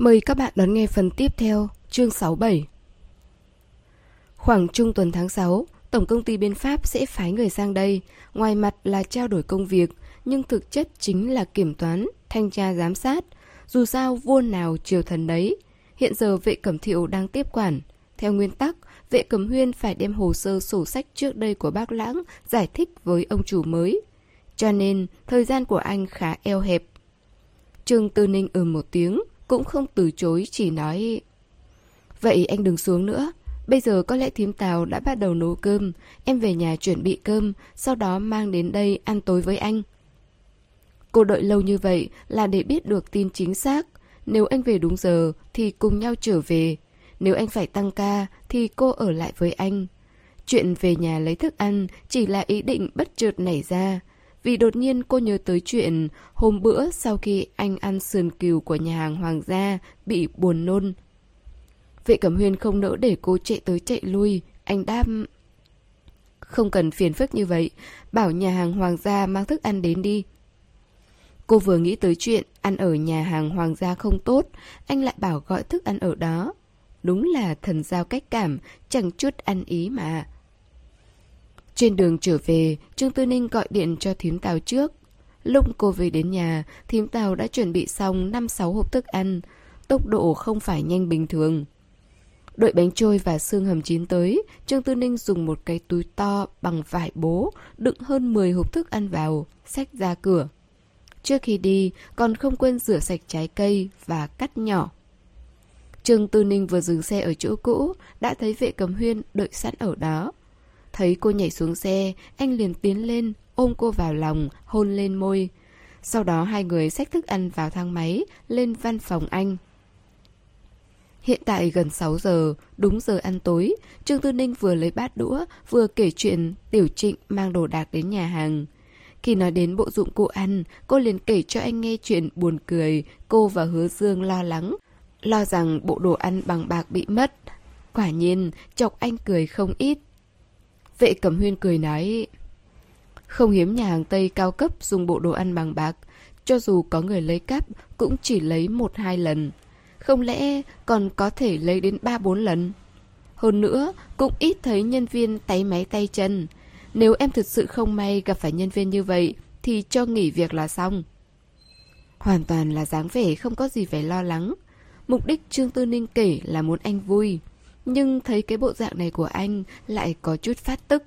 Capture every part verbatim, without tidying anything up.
Mời các bạn đón nghe phần tiếp theo, chương sáu bảy. Khoảng trung tuần tháng sáu, Tổng công ty bên Pháp sẽ phái người sang đây, ngoài mặt là trao đổi công việc, nhưng thực chất chính là kiểm toán, thanh tra giám sát. Dù sao vua nào triều thần đấy. Hiện giờ Vệ Cẩm Thiệu đang tiếp quản. Theo nguyên tắc, Vệ Cẩm Huyên phải đem hồ sơ sổ sách trước đây của bác Lãng giải thích với ông chủ mới. Cho nên, thời gian của anh khá eo hẹp. Trương Tư Ninh ừ một tiếng, cũng không từ chối, chỉ nói: Vậy anh đừng xuống nữa. Bây giờ có lẽ thím Tào đã bắt đầu nấu cơm. Em về nhà chuẩn bị cơm, sau đó mang đến đây ăn tối với anh. Cô đợi lâu như vậy là để biết được tin chính xác. Nếu anh về đúng giờ thì cùng nhau trở về. Nếu anh phải tăng ca thì cô ở lại với anh. Chuyện về nhà lấy thức ăn chỉ là ý định bất chợt nảy ra. Vì đột nhiên cô nhớ tới chuyện hôm bữa sau khi anh ăn sườn cừu của nhà hàng Hoàng gia bị buồn nôn. Vệ Cẩm Huyên không nỡ để cô chạy tới chạy lui. Anh đáp: Không cần phiền phức như vậy, bảo nhà hàng Hoàng gia mang thức ăn đến đi. Cô vừa nghĩ tới chuyện ăn ở nhà hàng Hoàng gia không tốt, anh lại bảo gọi thức ăn ở đó. Đúng là thần giao cách cảm, chẳng chút ăn ý mà. Trên đường trở về, Trương Tư Ninh gọi điện cho thím Tào trước. Lúc cô về đến nhà, thím Tào đã chuẩn bị xong năm sáu hộp thức ăn. Tốc độ không phải nhanh bình thường. Đợi bánh trôi và xương hầm chín tới, Trương Tư Ninh dùng một cái túi to bằng vải bố đựng hơn mười hộp thức ăn vào, xách ra cửa. Trước khi đi, còn không quên rửa sạch trái cây và cắt nhỏ. Trương Tư Ninh vừa dừng xe ở chỗ cũ, đã thấy Vệ Cẩm Huyên đợi sẵn ở đó. Thấy cô nhảy xuống xe, anh liền tiến lên, ôm cô vào lòng, hôn lên môi. Sau đó hai người xách thức ăn vào thang máy, lên văn phòng anh. Hiện tại gần sáu giờ, đúng giờ ăn tối, Trương Tư Ninh vừa lấy bát đũa, vừa kể chuyện Tiểu Trịnh mang đồ đạc đến nhà hàng. Khi nói đến bộ dụng cụ ăn, cô liền kể cho anh nghe chuyện buồn cười, cô và Hứa Dương lo lắng, lo rằng bộ đồ ăn bằng bạc bị mất. Quả nhiên, chọc anh cười không ít. Vệ Cẩm Huyên cười nói: Không hiếm nhà hàng Tây cao cấp dùng bộ đồ ăn bằng bạc, cho dù có người lấy cắp cũng chỉ lấy một hai lần. Không lẽ còn có thể lấy đến ba bốn lần? Hơn nữa, cũng ít thấy nhân viên táy máy tay chân. Nếu em thực sự không may gặp phải nhân viên như vậy thì cho nghỉ việc là xong. Hoàn toàn là dáng vẻ không có gì phải lo lắng. Mục đích Trương Tư Ninh kể là muốn anh vui, nhưng thấy cái bộ dạng này của anh lại có chút phát tức.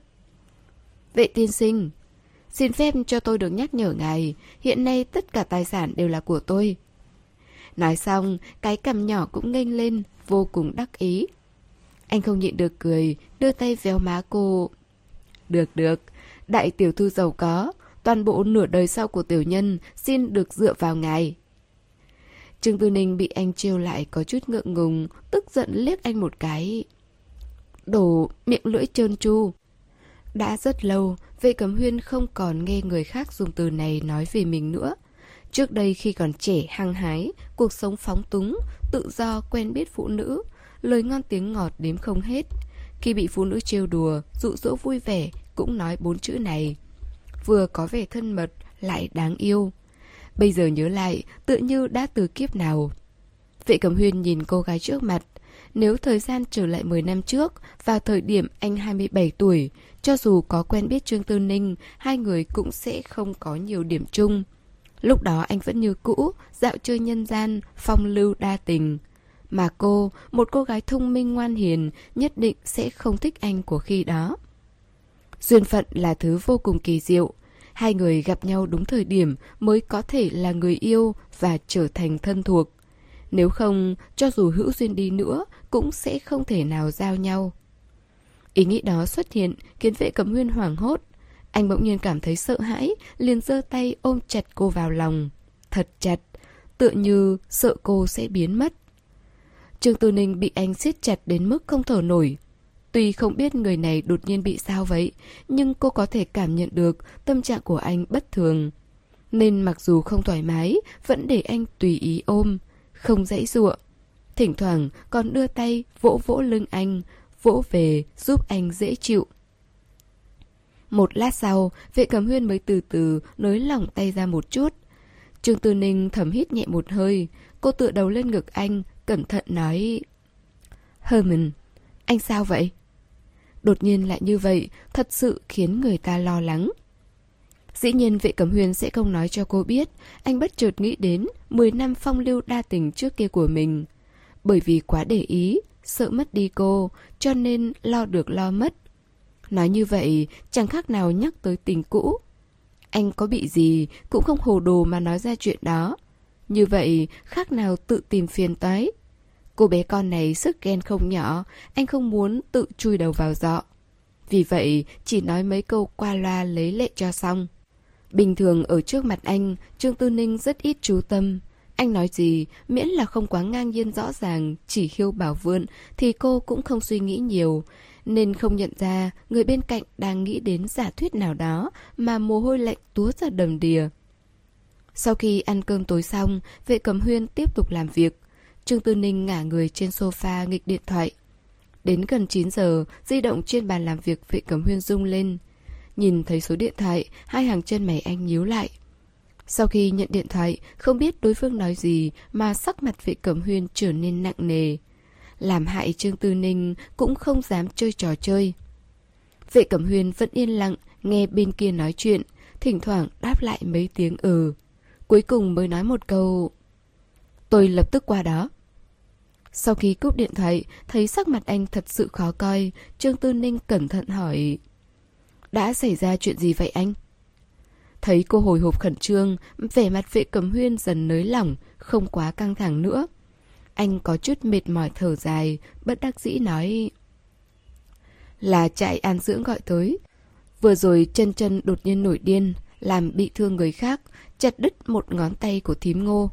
Vệ tiên sinh, xin phép cho tôi được nhắc nhở ngài, hiện nay tất cả tài sản đều là của tôi. Nói xong, cái cằm nhỏ cũng nghênh lên, vô cùng đắc ý. Anh không nhịn được cười, đưa tay véo má cô. Được được, đại tiểu thư giàu có, toàn bộ nửa đời sau của tiểu nhân xin được dựa vào ngài. Trương Tư Ninh bị anh trêu lại có chút ngượng ngùng, tức giận liếc anh một cái. Đồ miệng lưỡi trơn tru. Đã rất lâu, Vệ Cẩm Huyên không còn nghe người khác dùng từ này nói về mình nữa. Trước đây khi còn trẻ hăng hái, cuộc sống phóng túng, tự do quen biết phụ nữ, lời ngon tiếng ngọt đếm không hết. Khi bị phụ nữ trêu đùa, dụ dỗ vui vẻ, cũng nói bốn chữ này. Vừa có vẻ thân mật, lại đáng yêu. Bây giờ nhớ lại, tựa như đã từ kiếp nào. Vệ Cẩm Huyên nhìn cô gái trước mặt. Nếu thời gian trở lại mười năm trước, vào thời điểm anh hai mươi bảy tuổi, cho dù có quen biết Trương Tư Ninh, hai người cũng sẽ không có nhiều điểm chung. Lúc đó anh vẫn như cũ, dạo chơi nhân gian, phong lưu đa tình. Mà cô, một cô gái thông minh ngoan hiền, nhất định sẽ không thích anh của khi đó. Duyên phận là thứ vô cùng kỳ diệu. Hai người gặp nhau đúng thời điểm mới có thể là người yêu và trở thành thân thuộc. Nếu không, cho dù hữu duyên đi nữa, cũng sẽ không thể nào giao nhau. Ý nghĩ đó xuất hiện khiến Vệ Cẩm Huyên hoảng hốt. Anh bỗng nhiên cảm thấy sợ hãi, liền giơ tay ôm chặt cô vào lòng. Thật chặt, tựa như sợ cô sẽ biến mất. Trương Tư Ninh bị anh siết chặt đến mức không thở nổi. Tuy không biết người này đột nhiên bị sao vậy, nhưng cô có thể cảm nhận được tâm trạng của anh bất thường. Nên mặc dù không thoải mái, vẫn để anh tùy ý ôm, không giãy giụa. Thỉnh thoảng còn đưa tay vỗ vỗ lưng anh, vỗ về giúp anh dễ chịu. Một lát sau, Vệ Cẩm Huyên mới từ từ nới lỏng tay ra một chút. Trương Tư Ninh thầm hít nhẹ một hơi. Cô tựa đầu lên ngực anh, cẩn thận nói: Herman, anh sao vậy? Đột nhiên lại như vậy, thật sự khiến người ta lo lắng. Dĩ nhiên Vệ Cẩm Huyên sẽ không nói cho cô biết. Anh bất chợt nghĩ đến mười năm phong lưu đa tình trước kia của mình. Bởi vì quá để ý, sợ mất đi cô, cho nên lo được lo mất. Nói như vậy chẳng khác nào nhắc tới tình cũ. Anh có bị gì cũng không hồ đồ mà nói ra chuyện đó. Như vậy khác nào tự tìm phiền toái. Cô bé con này sức ghen không nhỏ, anh không muốn tự chui đầu vào giọ. Vì vậy chỉ nói mấy câu qua loa lấy lệ cho xong. Bình thường ở trước mặt anh, Trương Tư Ninh rất ít chú tâm. Anh nói gì, miễn là không quá ngang nhiên rõ ràng, chỉ khiêu bảo vượn, thì cô cũng không suy nghĩ nhiều. Nên không nhận ra người bên cạnh đang nghĩ đến giả thuyết nào đó mà mồ hôi lạnh túa ra đầm đìa. Sau khi ăn cơm tối xong, Vệ Cẩm Huyên tiếp tục làm việc. Trương Tư Ninh ngả người trên sofa nghịch điện thoại. Đến gần chín giờ, di động trên bàn làm việc Vệ Cẩm Huyên rung lên. Nhìn thấy số điện thoại, hai hàng chân mày anh nhíu lại. Sau khi nhận điện thoại, không biết đối phương nói gì mà sắc mặt Vệ Cẩm Huyên trở nên nặng nề. Làm hại Trương Tư Ninh cũng không dám chơi trò chơi. Vệ Cẩm Huyên vẫn yên lặng nghe bên kia nói chuyện, thỉnh thoảng đáp lại mấy tiếng ừ. Cuối cùng mới nói một câu: Tôi lập tức qua đó. Sau khi cúp điện thoại, thấy sắc mặt anh thật sự khó coi, Trương Tư Ninh cẩn thận hỏi: Đã xảy ra chuyện gì vậy anh? Thấy cô hồi hộp khẩn trương, vẻ mặt Vệ Cẩm Huyên dần nới lỏng, không quá căng thẳng nữa. Anh có chút mệt mỏi thở dài, bất đắc dĩ nói: Là trại an dưỡng gọi tới. Vừa rồi chân chân đột nhiên nổi điên, làm bị thương người khác, chặt đứt một ngón tay của thím Ngô.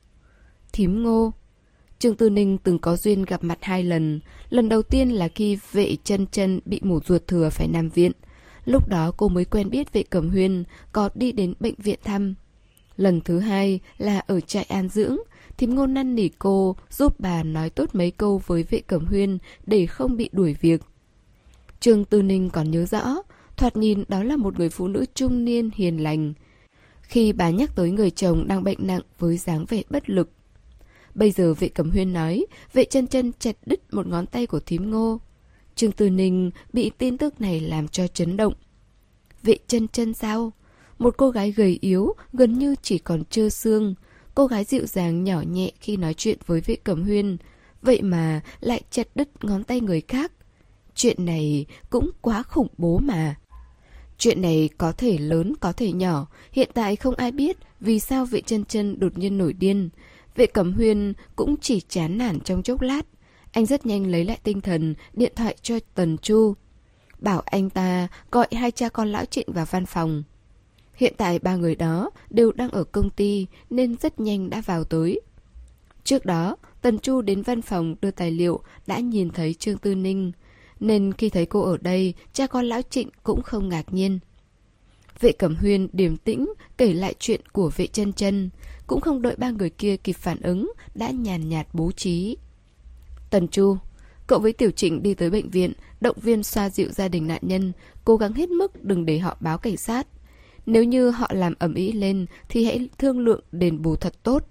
Thím Ngô? Trương Tư Ninh từng có duyên gặp mặt hai lần. Lần đầu tiên là khi Vệ chân chân bị mổ ruột thừa phải nằm viện. Lúc đó cô mới quen biết Vệ Cẩm Huyên, có đi đến bệnh viện thăm. Lần thứ hai là ở trại an dưỡng. Thím Ngô năn nỉ cô giúp bà nói tốt mấy câu với Vệ Cẩm Huyên để không bị đuổi việc. Trương Tư Ninh còn nhớ rõ, thoạt nhìn đó là một người phụ nữ trung niên hiền lành. Khi bà nhắc tới người chồng đang bệnh nặng với dáng vẻ bất lực. Bây giờ Vệ Cẩm Huyên nói Vệ chân chân chặt đứt một ngón tay của thím Ngô. Trương Tư Ninh bị tin tức này làm cho chấn động. Vệ chân chân sao? Một cô gái gầy yếu, gần như chỉ còn trơ xương. Cô gái dịu dàng nhỏ nhẹ khi nói chuyện với Vệ Cẩm Huyên. Vậy mà lại chặt đứt ngón tay người khác. Chuyện này cũng quá khủng bố mà. Chuyện này có thể lớn có thể nhỏ. Hiện tại không ai biết vì sao Vệ chân chân đột nhiên nổi điên. Vệ Cẩm Huyên cũng chỉ chán nản trong chốc lát. Anh rất nhanh lấy lại tinh thần, điện thoại cho Tần Chu, bảo anh ta gọi hai cha con lão Trịnh vào văn phòng. Hiện tại ba người đó đều đang ở công ty nên rất nhanh đã vào tới. Trước đó, Tần Chu đến văn phòng đưa tài liệu đã nhìn thấy Trương Tư Ninh, nên khi thấy cô ở đây, cha con lão Trịnh cũng không ngạc nhiên. Vệ Cẩm Huyên điềm tĩnh kể lại chuyện của Vệ chân chân, cũng không đợi ba người kia kịp phản ứng, đã nhàn nhạt bố trí. Tần Chu, cậu với Tiểu Trịnh đi tới bệnh viện, động viên xoa dịu gia đình nạn nhân, cố gắng hết mức đừng để họ báo cảnh sát. Nếu như họ làm ầm ĩ lên thì hãy thương lượng đền bù thật tốt.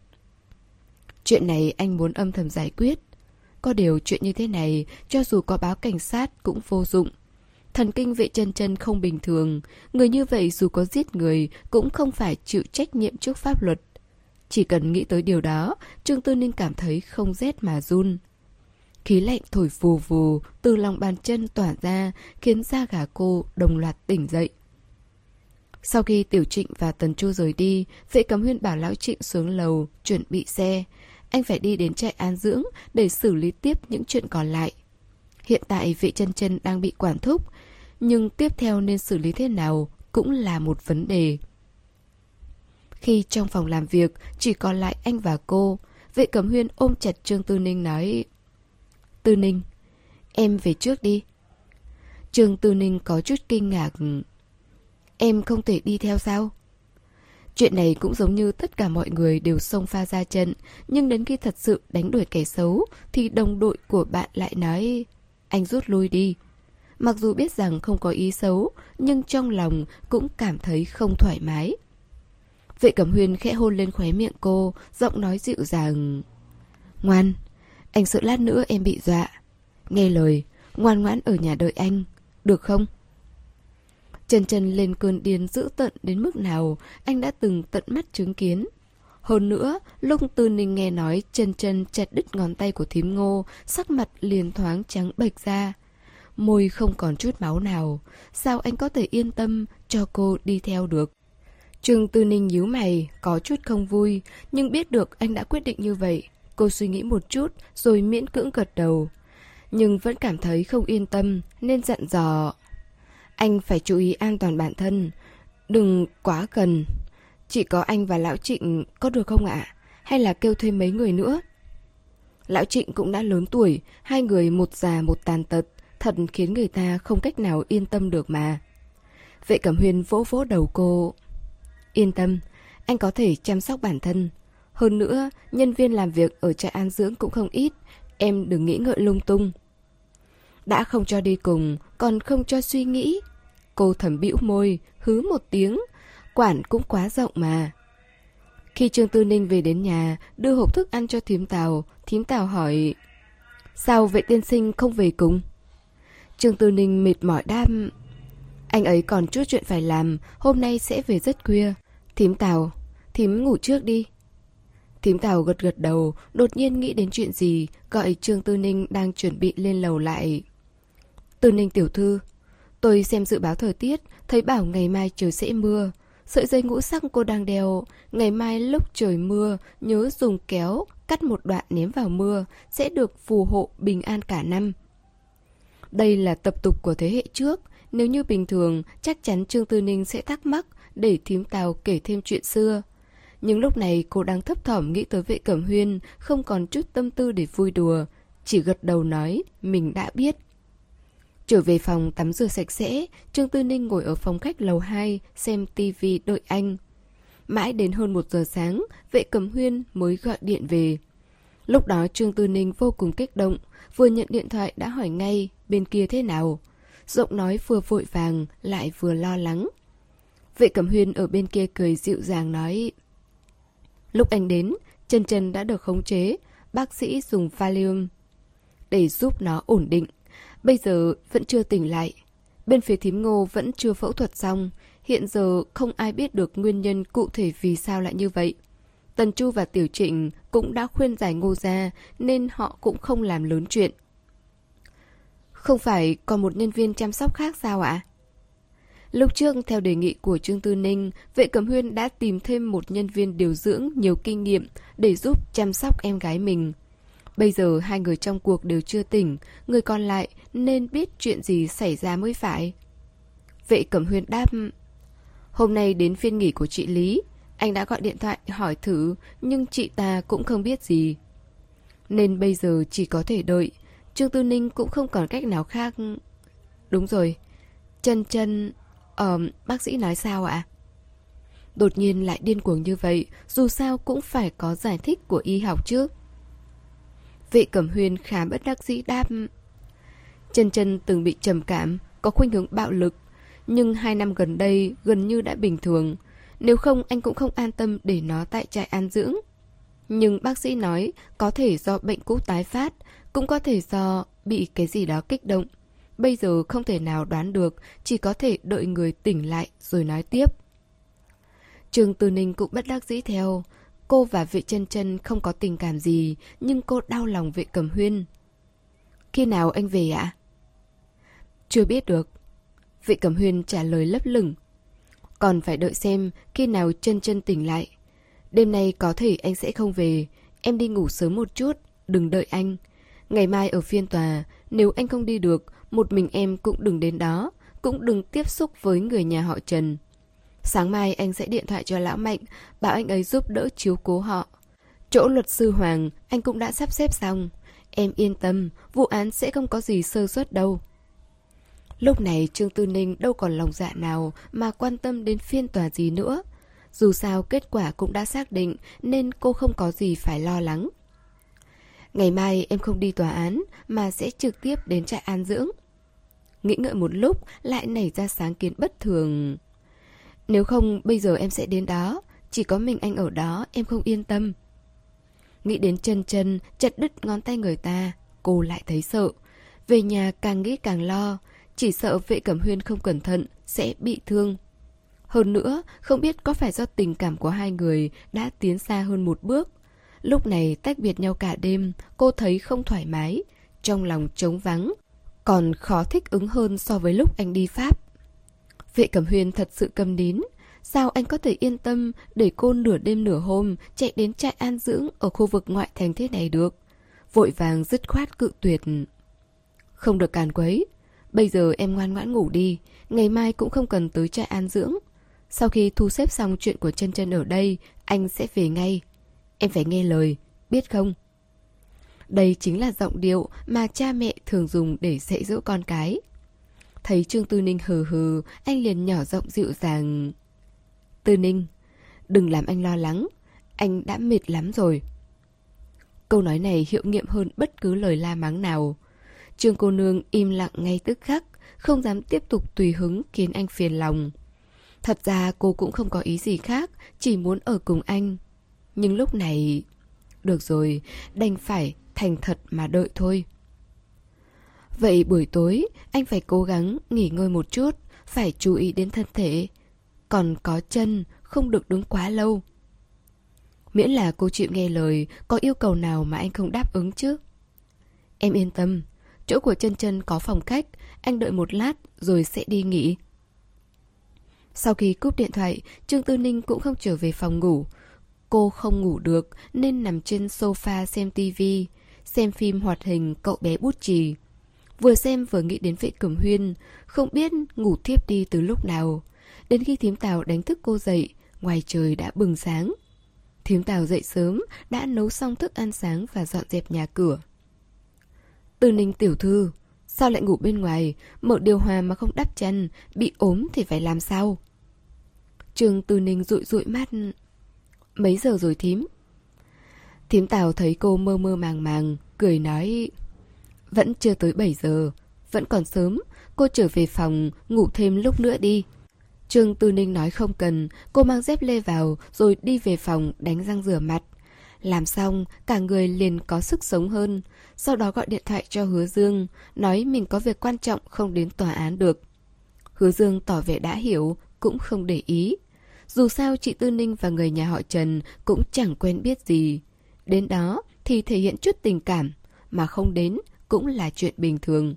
Chuyện này anh muốn âm thầm giải quyết. Có điều chuyện như thế này, cho dù có báo cảnh sát cũng vô dụng. Thần kinh Vệ chân chân không bình thường, người như vậy dù có giết người cũng không phải chịu trách nhiệm trước pháp luật. Chỉ cần nghĩ tới điều đó, Trương Tư Ninh cảm thấy không rét mà run. Khí lạnh thổi vù vù từ lòng bàn chân tỏa ra, khiến da gà cô đồng loạt tỉnh dậy. Sau khi Tiểu Trịnh và Tần Chu rời đi, Vệ Cẩm Huyên bảo lão Trịnh xuống lầu chuẩn bị xe. Anh phải đi đến trại an dưỡng để xử lý tiếp những chuyện còn lại. Hiện tại Vệ chân chân đang bị quản thúc, nhưng tiếp theo nên xử lý thế nào cũng là một vấn đề. Khi trong phòng làm việc chỉ còn lại anh và cô, Vệ Cẩm Huyên ôm chặt Trương Tư Ninh nói: Tư Ninh, em về trước đi. Trương Tư Ninh có chút kinh ngạc. Em không thể đi theo sao? Chuyện này cũng giống như tất cả mọi người đều xông pha ra trận, nhưng đến khi thật sự đánh đuổi kẻ xấu thì đồng đội của bạn lại nói: Anh rút lui đi. Mặc dù biết rằng không có ý xấu, nhưng trong lòng cũng cảm thấy không thoải mái. Vệ Cẩm Huyên khẽ hôn lên khóe miệng cô, giọng nói dịu dàng. Ngoan, anh sợ lát nữa em bị dọa. Nghe lời, ngoan ngoãn ở nhà đợi anh, được không? Chân Chân lên cơn điên dữ tợn đến mức nào anh đã từng tận mắt chứng kiến. Hơn nữa, lúc Tư Ninh nghe nói Chân Chân chặt đứt ngón tay của thím Ngô, sắc mặt liền thoáng trắng bệch ra. Môi không còn chút máu nào, sao anh có thể yên tâm cho cô đi theo được? Trương Tư Ninh nhíu mày, có chút không vui, nhưng biết được anh đã quyết định như vậy. Cô suy nghĩ một chút rồi miễn cưỡng gật đầu. Nhưng vẫn cảm thấy không yên tâm nên dặn dò. Anh phải chú ý an toàn bản thân, đừng quá gần. Chỉ có anh và Lão Trịnh có được không ạ? Hay là kêu thêm mấy người nữa? Lão Trịnh cũng đã lớn tuổi, hai người một già một tàn tật, thật khiến người ta không cách nào yên tâm được mà. Vệ Cẩm Huyên vỗ vỗ đầu cô. Yên tâm, anh có thể chăm sóc bản thân. Hơn nữa, nhân viên làm việc ở trại an dưỡng cũng không ít, em đừng nghĩ ngợi lung tung. Đã không cho đi cùng, còn không cho suy nghĩ. Cô thầm bĩu môi, hứ một tiếng, quản cũng quá rộng mà. Khi Trương Tư Ninh về đến nhà, đưa hộp thức ăn cho thím Tào, thím Tào hỏi, sao Vệ tiên sinh không về cùng? Trương Tư Ninh mệt mỏi đáp, anh ấy còn chút chuyện phải làm, hôm nay sẽ về rất khuya. Thím Tào, thím ngủ trước đi. Thím Tào gật gật đầu, đột nhiên nghĩ đến chuyện gì, gọi Trương Tư Ninh đang chuẩn bị lên lầu lại. Tư Ninh tiểu thư, tôi xem dự báo thời tiết, thấy bảo ngày mai trời sẽ mưa. Sợi dây ngũ sắc cô đang đeo, ngày mai lúc trời mưa, nhớ dùng kéo, cắt một đoạn ném vào mưa, sẽ được phù hộ bình an cả năm. Đây là tập tục của thế hệ trước, nếu như bình thường, chắc chắn Trương Tư Ninh sẽ thắc mắc để thím Tào kể thêm chuyện xưa. Nhưng lúc này cô đang thấp thỏm nghĩ tới Vệ Cẩm Huyên, không còn chút tâm tư để vui đùa, chỉ gật đầu nói mình đã biết. Trở về phòng tắm rửa sạch sẽ, Trương Tư Ninh ngồi ở phòng khách lầu hai xem tivi đợi anh. Mãi đến hơn một giờ sáng, Vệ Cẩm Huyên mới gọi điện về. Lúc đó Trương Tư Ninh vô cùng kích động, vừa nhận điện thoại đã hỏi ngay bên kia thế nào. Giọng nói vừa vội vàng lại vừa lo lắng. Vệ Cẩm Huyên ở bên kia cười dịu dàng nói, lúc anh đến, Chân Chân đã được khống chế, bác sĩ dùng Valium để giúp nó ổn định. Bây giờ vẫn chưa tỉnh lại. Bên phía thím Ngô vẫn chưa phẫu thuật xong. Hiện giờ không ai biết được nguyên nhân cụ thể vì sao lại như vậy. Tần Chu và Tiểu Trịnh cũng đã khuyên giải Ngô ra, nên họ cũng không làm lớn chuyện. Không phải còn một nhân viên chăm sóc khác sao ạ? Lúc trước, theo đề nghị của Trương Tư Ninh, Vệ Cẩm Huyên đã tìm thêm một nhân viên điều dưỡng nhiều kinh nghiệm để giúp chăm sóc em gái mình. Bây giờ hai người trong cuộc đều chưa tỉnh, người còn lại nên biết chuyện gì xảy ra mới phải. Vệ Cẩm Huyên đáp, hôm nay đến phiên nghỉ của chị Lý, anh đã gọi điện thoại hỏi thử, nhưng chị ta cũng không biết gì. Nên bây giờ chỉ có thể đợi, Trương Tư Ninh cũng không còn cách nào khác. Đúng rồi, Chân Chân, ờ, bác sĩ nói sao ạ? Đột nhiên lại điên cuồng như vậy, dù sao cũng phải có giải thích của y học chứ. Vệ Cẩm Huyên khá bất đắc dĩ đáp, Chân Chân từng bị trầm cảm, có khuynh hướng bạo lực, nhưng hai năm gần đây gần như đã bình thường. Nếu không anh cũng không an tâm để nó tại trại an dưỡng. Nhưng bác sĩ nói có thể do bệnh cũ tái phát, cũng có thể do bị cái gì đó kích động. Bây giờ không thể nào đoán được, chỉ có thể đợi người tỉnh lại rồi nói tiếp. Trương Tư Ninh cũng bất đắc dĩ theo. Cô và Vệ Chân Chân không có tình cảm gì, nhưng cô đau lòng Vệ Cẩm Huyên. Khi nào anh về ạ? Chưa biết được. Vệ Cẩm Huyên trả lời lấp lửng. Còn phải đợi xem khi nào Chân Chân tỉnh lại. Đêm nay có thể anh sẽ không về. Em đi ngủ sớm một chút, đừng đợi anh. Ngày mai ở phiên tòa, nếu anh không đi được, một mình em cũng đừng đến đó, cũng đừng tiếp xúc với người nhà họ Trần. Sáng mai anh sẽ điện thoại cho Lão Mạnh, bảo anh ấy giúp đỡ chiếu cố họ. Chỗ luật sư Hoàng anh cũng đã sắp xếp xong. Em yên tâm, vụ án sẽ không có gì sơ suất đâu. Lúc này Trương Tư Ninh đâu còn lòng dạ nào mà quan tâm đến phiên tòa gì nữa. Dù sao kết quả cũng đã xác định nên cô không có gì phải lo lắng. Ngày mai em không đi tòa án mà sẽ trực tiếp đến trại an dưỡng. Nghĩ ngợi một lúc lại nảy ra sáng kiến bất thường. Nếu không bây giờ em sẽ đến đó, Chỉ có mình anh ở đó em không yên tâm. Nghĩ đến chân chân chặt đứt ngón tay người ta, cô lại thấy sợ. Về nhà càng nghĩ càng lo, chỉ sợ Vệ Cẩm Huyên không cẩn thận sẽ bị thương. Hơn nữa, không biết có phải do tình cảm của hai người đã tiến xa hơn một bước. Lúc này tách biệt nhau cả đêm, cô thấy không thoải mái, trong lòng trống vắng, còn khó thích ứng hơn so với lúc anh đi Pháp. Vệ Cẩm Huyên thật sự câm nín. Sao anh có thể yên tâm để cô nửa đêm nửa hôm chạy đến trại an dưỡng ở khu vực ngoại thành thế này được? Vội vàng dứt khoát cự tuyệt. Không được càn quấy. Bây giờ em ngoan ngoãn ngủ đi, ngày mai cũng không cần tới trại an dưỡng. Sau khi thu xếp xong chuyện của chân chân ở đây, anh sẽ về ngay. Em phải nghe lời, biết không? Đây chính là giọng điệu mà cha mẹ thường dùng để dạy dỗ con cái. Thấy Trương Tư Ninh hừ hừ, anh liền nhỏ giọng dịu dàng. Tư Ninh, đừng làm anh lo lắng, anh đã mệt lắm rồi. Câu nói này hiệu nghiệm hơn bất cứ lời la mắng nào. Trương cô nương im lặng ngay tức khắc, không dám tiếp tục tùy hứng khiến anh phiền lòng. Thật ra cô cũng không có ý gì khác, chỉ muốn ở cùng anh. Nhưng lúc này... Được rồi, đành phải thành thật mà đợi thôi. Vậy buổi tối, anh phải cố gắng nghỉ ngơi một chút, phải chú ý đến thân thể. Còn có chân, không được đứng quá lâu. Miễn là cô chịu nghe lời, có yêu cầu nào mà anh không đáp ứng chứ? Em yên tâm, chỗ của chân chân có phòng khách, anh đợi một lát rồi sẽ đi nghỉ. Sau khi cúp điện thoại, Trương Tư Ninh cũng không trở về phòng ngủ. Cô không ngủ được nên nằm trên sofa xem tivi, xem phim hoạt hình Cậu bé bút chì. Vừa xem vừa nghĩ đến Vệ Cẩm Huyên, không biết ngủ thiếp đi từ lúc nào. Đến khi thím Tào đánh thức cô dậy, ngoài trời đã bừng sáng. Thím Tào dậy sớm, đã nấu xong thức ăn sáng và dọn dẹp nhà cửa. Tư Ninh tiểu thư, sao lại ngủ bên ngoài, mở điều hòa mà không đắp chăn, bị ốm thì phải làm sao? Trương Tư Ninh dụi dụi mắt. Mấy giờ rồi thím? Thím Tào thấy cô mơ mơ màng màng, cười nói. Vẫn chưa tới bảy giờ, vẫn còn sớm, cô trở về phòng ngủ thêm lúc nữa đi. Trương Tư Ninh nói không cần, cô mang dép lê vào rồi đi về phòng đánh răng rửa mặt. Làm xong, cả người liền có sức sống hơn. Sau đó gọi điện thoại cho Hứa Dương, nói mình có việc quan trọng không đến tòa án được. Hứa Dương tỏ vẻ đã hiểu, cũng không để ý. Dù sao chị Tư Ninh và người nhà họ Trần cũng chẳng quen biết gì. Đến đó thì thể hiện chút tình cảm, mà không đến cũng là chuyện bình thường.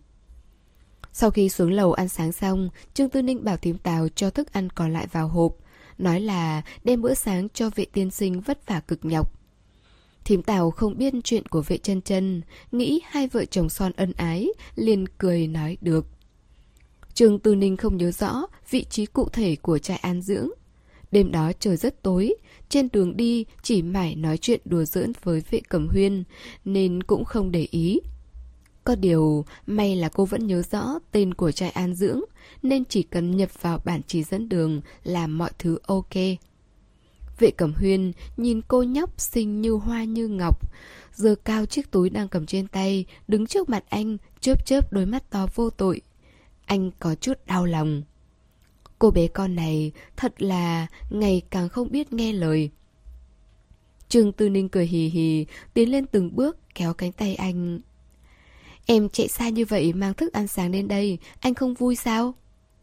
Sau khi xuống lầu ăn sáng xong, Trương Tư Ninh bảo thím Tào cho thức ăn còn lại vào hộp, nói là đem bữa sáng cho Vệ tiên sinh vất vả cực nhọc. Thím Tào không biết chuyện của Vệ chân chân, nghĩ hai vợ chồng son ân ái, liền cười nói được. Trương Tư Ninh không nhớ rõ vị trí cụ thể của trại an dưỡng. Đêm đó trời rất tối, trên đường đi chỉ mải nói chuyện đùa giỡn với Vệ Cẩm Huyên, nên cũng không để ý. Có điều, may là cô vẫn nhớ rõ tên của trại an dưỡng, nên chỉ cần nhập vào bản chỉ dẫn đường là mọi thứ ok. Vệ Cẩm Huyên nhìn cô nhóc xinh như hoa như ngọc, giơ cao chiếc túi đang cầm trên tay, đứng trước mặt anh, chớp chớp đôi mắt to vô tội. Anh có chút đau lòng. Cô bé con này thật là ngày càng không biết nghe lời. Trương Tư Ninh cười hì hì, tiến lên từng bước kéo cánh tay anh. Em chạy xa như vậy mang thức ăn sáng đến đây, anh không vui sao?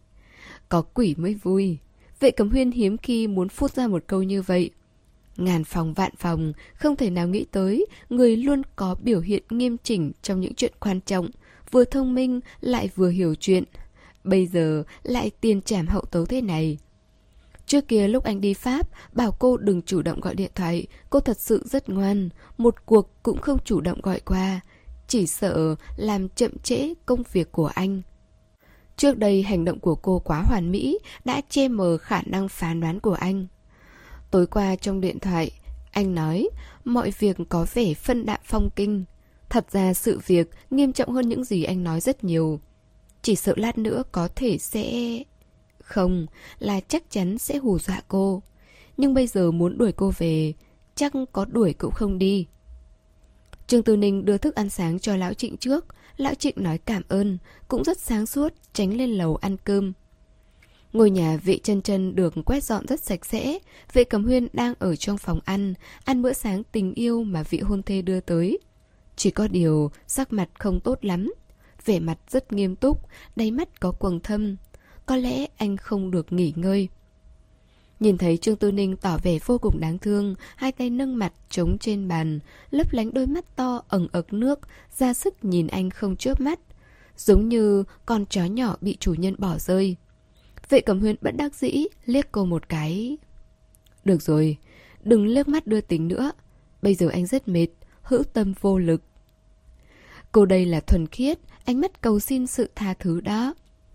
Có quỷ mới vui. Vệ Cẩm Huyên hiếm khi muốn phút ra một câu như vậy. Ngàn phòng vạn phòng, không thể nào nghĩ tới người luôn có biểu hiện nghiêm chỉnh trong những chuyện quan trọng, vừa thông minh lại vừa hiểu chuyện. Bây giờ lại tiền trảm hậu tấu thế này. Trước kia lúc anh đi Pháp, bảo cô đừng chủ động gọi điện thoại, cô thật sự rất ngoan, một cuộc cũng không chủ động gọi qua, chỉ sợ làm chậm trễ công việc của anh. Trước đây hành động của cô quá hoàn mỹ, đã che mờ khả năng phán đoán của anh. Tối qua trong điện thoại, anh nói mọi việc có vẻ phân đạm phong kinh. Thật ra sự việc nghiêm trọng hơn những gì anh nói rất nhiều. Chỉ sợ lát nữa có thể sẽ... Không, là chắc chắn sẽ hù dọa cô. Nhưng bây giờ muốn đuổi cô về, chắc có đuổi cũng không đi. Trương Tư Ninh đưa thức ăn sáng cho Lão Trịnh trước. Lão Trịnh nói cảm ơn, cũng rất sáng suốt, tránh lên lầu ăn cơm. Ngôi nhà Vệ Chân Chân được quét dọn rất sạch sẽ. Vệ Cẩm Huyên đang ở trong phòng ăn, ăn bữa sáng tình yêu mà vị hôn thê đưa tới. Chỉ có điều sắc mặt không tốt lắm, vẻ mặt rất nghiêm túc, đáy mắt có quầng thâm. Có lẽ anh không được nghỉ ngơi. Nhìn thấy Trương Tư Ninh tỏ vẻ vô cùng đáng thương, hai tay nâng mặt trống trên bàn, lấp lánh đôi mắt to ẩn ực nước, ra sức nhìn anh không chớp mắt, giống như con chó nhỏ bị chủ nhân bỏ rơi. Vệ Cẩm Huyên bất đắc dĩ liếc cô một cái. Được rồi, đừng liếc mắt đưa tình nữa, bây giờ anh rất mệt, hữu tâm vô lực. Cô đây là thuần khiết, ánh mắt cầu xin sự tha thứ đó.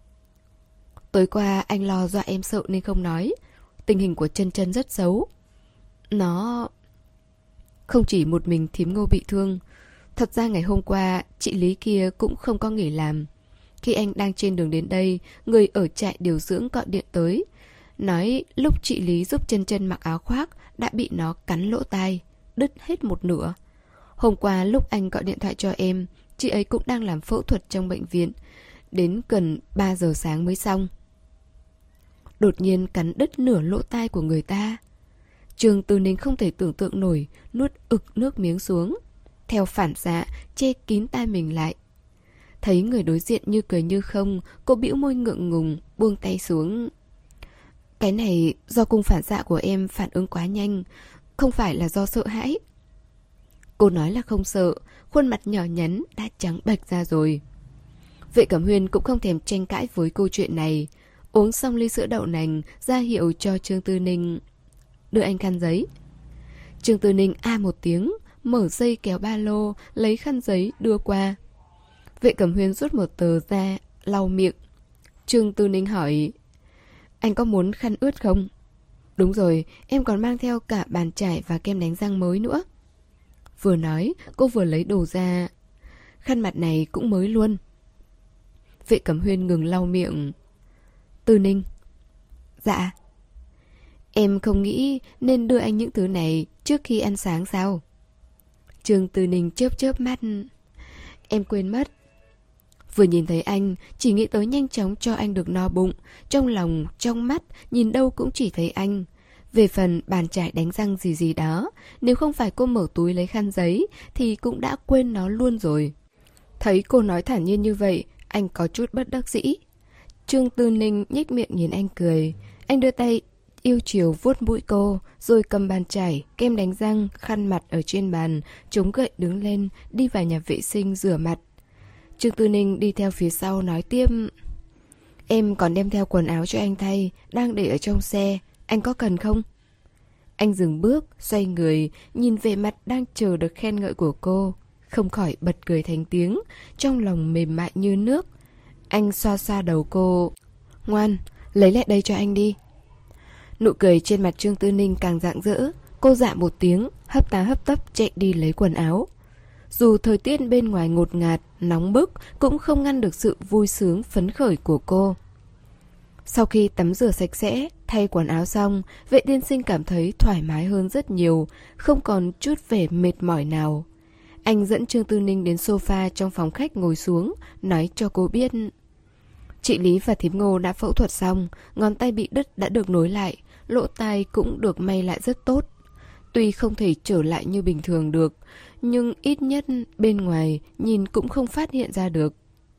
Tối qua anh lo dọa em sợ nên không nói. Tình hình của Chân Chân rất xấu. Nó... Không chỉ một mình thím Ngô bị thương. Thật ra ngày hôm qua chị Lý kia cũng không có nghỉ làm. Khi anh đang trên đường đến đây, người ở trại điều dưỡng gọi điện tới, nói lúc chị Lý giúp Chân Chân mặc áo khoác đã bị nó cắn lỗ tai, đứt hết một nửa. Hôm qua lúc anh gọi điện thoại cho em, chị ấy cũng đang làm phẫu thuật trong bệnh viện. Đến gần ba giờ sáng mới xong. Đột nhiên cắn đứt nửa lỗ tai của người ta. Trương Tư Ninh không thể tưởng tượng nổi, nuốt ực nước miếng xuống. Theo phản xạ, che kín tai mình lại. Thấy người đối diện như cười như không, cô bĩu môi ngượng ngùng, buông tay xuống. Cái này do cung phản xạ của em phản ứng quá nhanh, không phải là do sợ hãi. Cô nói là không sợ, khuôn mặt nhỏ nhắn đã trắng bệch ra rồi. Vệ Cẩm Huyên cũng không thèm tranh cãi với câu chuyện này. Uống xong ly sữa đậu nành, ra hiệu cho Trương Tư Ninh. Đưa anh khăn giấy. Trương Tư Ninh a một tiếng, mở dây kéo ba lô, lấy khăn giấy đưa qua. Vệ Cẩm Huyên rút một tờ ra, lau miệng. Trương Tư Ninh hỏi, anh có muốn khăn ướt không? Đúng rồi, em còn mang theo cả bàn chải và kem đánh răng mới nữa. Vừa nói, cô vừa lấy đồ ra. Khăn mặt này cũng mới luôn. Vệ Cẩm Huyên ngừng lau miệng. Tư Ninh. Dạ. Em không nghĩ nên đưa anh những thứ này trước khi ăn sáng sao? Trương Tư Ninh chớp chớp mắt. Em quên mất. Vừa nhìn thấy anh, chỉ nghĩ tới nhanh chóng cho anh được no bụng. Trong lòng, trong mắt, nhìn đâu cũng chỉ thấy anh. Về phần bàn chải đánh răng gì gì đó, nếu không phải cô mở túi lấy khăn giấy thì cũng đã quên nó luôn rồi. Thấy cô nói thản nhiên như vậy, anh có chút bất đắc dĩ. Trương Tư Ninh nhếch miệng nhìn anh cười. Anh đưa tay yêu chiều vuốt mũi cô, rồi cầm bàn chải, kem đánh răng, khăn mặt ở trên bàn, chống gậy đứng lên, đi vào nhà vệ sinh rửa mặt. Trương Tư Ninh đi theo phía sau nói tiếp. Em còn đem theo quần áo cho anh thay, đang để ở trong xe, anh có cần không? Anh dừng bước, xoay người, nhìn về mặt đang chờ được khen ngợi của cô, không khỏi bật cười thành tiếng, trong lòng mềm mại như nước. Anh xoa xoa đầu cô. Ngoan, lấy lại đây cho anh đi. Nụ cười trên mặt Trương Tư Ninh càng rạng rỡ. Cô dạ một tiếng, hấp tá hấp tấp chạy đi lấy quần áo. Dù thời tiết bên ngoài ngột ngạt, nóng bức, cũng không ngăn được sự vui sướng phấn khởi của cô. Sau khi tắm rửa sạch sẽ, thay quần áo xong, Vệ tiên sinh cảm thấy thoải mái hơn rất nhiều, không còn chút vẻ mệt mỏi nào. Anh dẫn Trương Tư Ninh đến sofa trong phòng khách ngồi xuống, nói cho cô biết. Chị Lý và thím Ngô đã phẫu thuật xong, ngón tay bị đứt đã được nối lại, lỗ tai cũng được may lại rất tốt. Tuy không thể trở lại như bình thường được, nhưng ít nhất bên ngoài nhìn cũng không phát hiện ra được.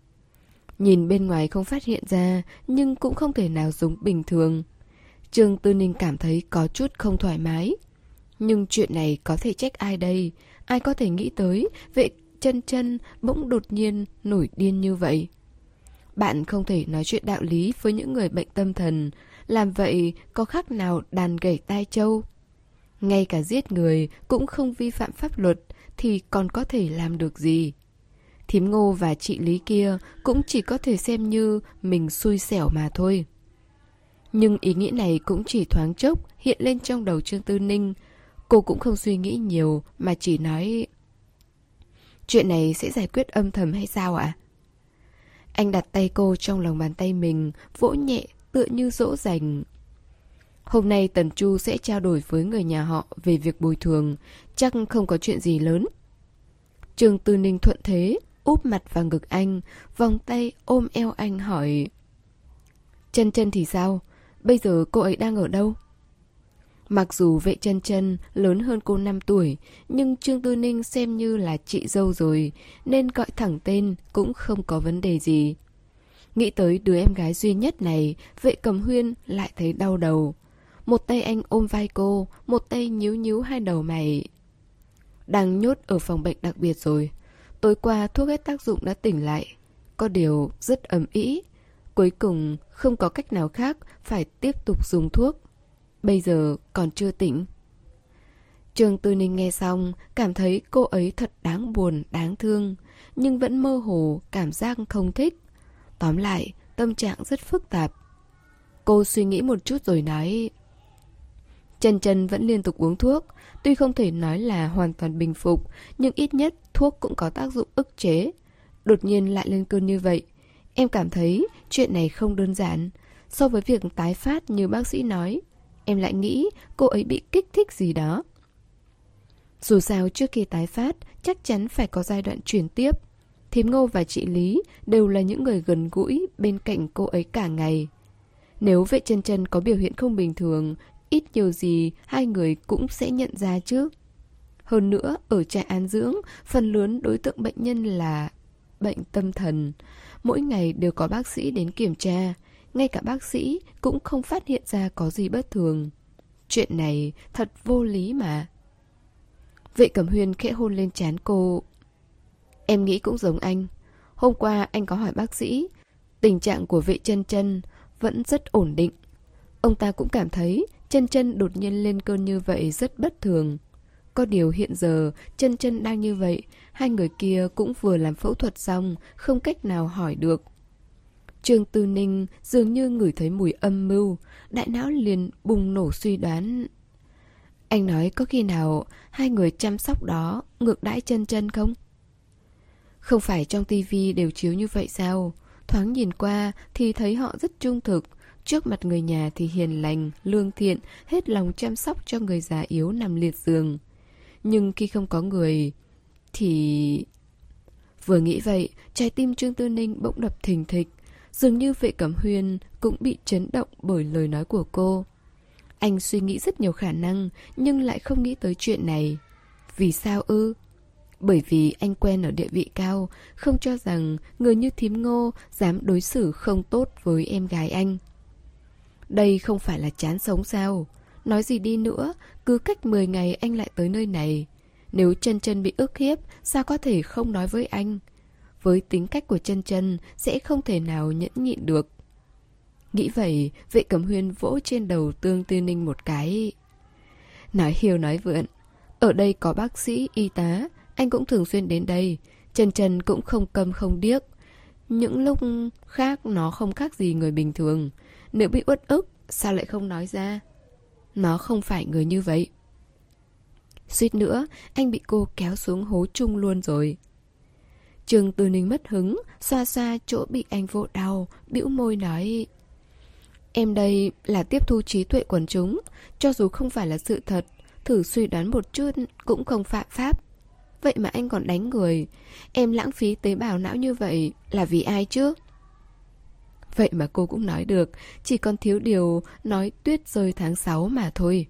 Nhìn bên ngoài không phát hiện ra, nhưng cũng không thể nào giống bình thường. Trương Tư Ninh cảm thấy có chút không thoải mái. Nhưng chuyện này có thể trách ai đây? Ai có thể nghĩ tới Vệ Chân Chân bỗng đột nhiên nổi điên như vậy? Bạn không thể nói chuyện đạo lý với những người bệnh tâm thần. Làm vậy có khác nào đàn gảy tai trâu? Ngay cả giết người cũng không vi phạm pháp luật thì còn có thể làm được gì? Thím Ngô và chị Lý kia cũng chỉ có thể xem như mình xui xẻo mà thôi. Nhưng ý nghĩ này cũng chỉ thoáng chốc hiện lên trong đầu Trương Tư Ninh. Cô cũng không suy nghĩ nhiều mà chỉ nói: chuyện này sẽ giải quyết âm thầm hay sao ạ? Anh đặt tay cô trong lòng bàn tay mình, vỗ nhẹ tựa như dỗ dành. Hôm nay Tần Chu sẽ trao đổi với người nhà họ về việc bồi thường, chắc không có chuyện gì lớn. Trương Tư Ninh thuận thế, úp mặt vào ngực anh, vòng tay ôm eo anh hỏi: Chân Chân thì sao? Bây giờ cô ấy đang ở đâu? Mặc dù Vệ Chân Chân lớn hơn cô năm tuổi, nhưng Trương Tư Ninh xem như là chị dâu rồi, nên gọi thẳng tên cũng không có vấn đề gì. Nghĩ tới đứa em gái duy nhất này, Vệ Cẩm Huyên lại thấy đau đầu. Một tay anh ôm vai cô, một tay nhíu nhíu hai đầu mày. Đang nhốt ở phòng bệnh đặc biệt rồi. Tối qua thuốc hết tác dụng đã tỉnh lại. Có điều rất ầm ĩ. Cuối cùng không có cách nào khác, phải tiếp tục dùng thuốc. Bây giờ còn chưa tỉnh. Trương Tư Ninh nghe xong, cảm thấy cô ấy thật đáng buồn, đáng thương, nhưng vẫn mơ hồ, cảm giác không thích. Tóm lại, tâm trạng rất phức tạp. Cô suy nghĩ một chút rồi nói: Chân Chân vẫn liên tục uống thuốc, tuy không thể nói là hoàn toàn bình phục, nhưng ít nhất thuốc cũng có tác dụng ức chế. Đột nhiên lại lên cơn như vậy, em cảm thấy chuyện này không đơn giản. So với việc tái phát như bác sĩ nói, em lại nghĩ cô ấy bị kích thích gì đó. Dù sao trước khi tái phát, chắc chắn phải có giai đoạn chuyển tiếp. Thím Ngô và chị Lý đều là những người gần gũi bên cạnh cô ấy cả ngày. Nếu Vệ Chân Chân có biểu hiện không bình thường, ít nhiều gì hai người cũng sẽ nhận ra chứ. Hơn nữa, ở trại an dưỡng, phần lớn đối tượng bệnh nhân là bệnh tâm thần. Mỗi ngày đều có bác sĩ đến kiểm tra, ngay cả bác sĩ cũng không phát hiện ra có gì bất thường. Chuyện này thật vô lý mà. Vệ Cẩm Huyên khẽ hôn lên trán cô. Em nghĩ cũng giống anh. Hôm qua anh có hỏi bác sĩ, tình trạng của Vệ Chân Chân vẫn rất ổn định. Ông ta cũng cảm thấy Chân Chân đột nhiên lên cơn như vậy rất bất thường. Có điều hiện giờ Chân Chân đang như vậy, hai người kia cũng vừa làm phẫu thuật xong, không cách nào hỏi được. Trương Tư Ninh dường như ngửi thấy mùi âm mưu, đại não liền bùng nổ suy đoán. Anh nói có khi nào hai người chăm sóc đó ngược đãi Chân Chân không? Không phải trong tivi đều chiếu như vậy sao? Thoáng nhìn qua thì thấy họ rất trung thực, trước mặt người nhà thì hiền lành, lương thiện, hết lòng chăm sóc cho người già yếu nằm liệt giường. Nhưng khi không có người thì... Vừa nghĩ vậy, trái tim Trương Tư Ninh bỗng đập thình thịch. Dường như Vệ Cẩm Huyên cũng bị chấn động bởi lời nói của cô. Anh suy nghĩ rất nhiều khả năng, nhưng lại không nghĩ tới chuyện này. Vì sao ư? Bởi vì anh quen ở địa vị cao, không cho rằng người như thím Ngô dám đối xử không tốt với em gái anh. Đây không phải là chán sống sao? Nói gì đi nữa, cứ cách mười ngày anh lại tới nơi này. Nếu Chân Chân bị ức hiếp, sao có thể không nói với anh? Với tính cách của Chân Chân sẽ không thể nào nhẫn nhịn được. Nghĩ vậy, Vệ Cẩm Huyên vỗ trên đầu Trương Tư Ninh một cái. Nói hiêu nói vượn, ở đây có bác sĩ, y tá, anh cũng thường xuyên đến đây. Chân Chân cũng không câm không điếc. Những lúc khác nó không khác gì người bình thường. Nếu bị uất ức, sao lại không nói ra? Nó không phải người như vậy. Suýt nữa, anh bị cô kéo xuống hố chung luôn rồi. Trương Tư Ninh mất hứng, xoa xoa chỗ bị anh vô đau, bĩu môi nói: Em đây là tiếp thu trí tuệ quần chúng, cho dù không phải là sự thật, thử suy đoán một chút cũng không phạm pháp. Vậy mà anh còn đánh người. Em lãng phí tế bào não như vậy là vì ai chứ? Vậy mà cô cũng nói được, chỉ còn thiếu điều nói tuyết rơi tháng sáu mà thôi.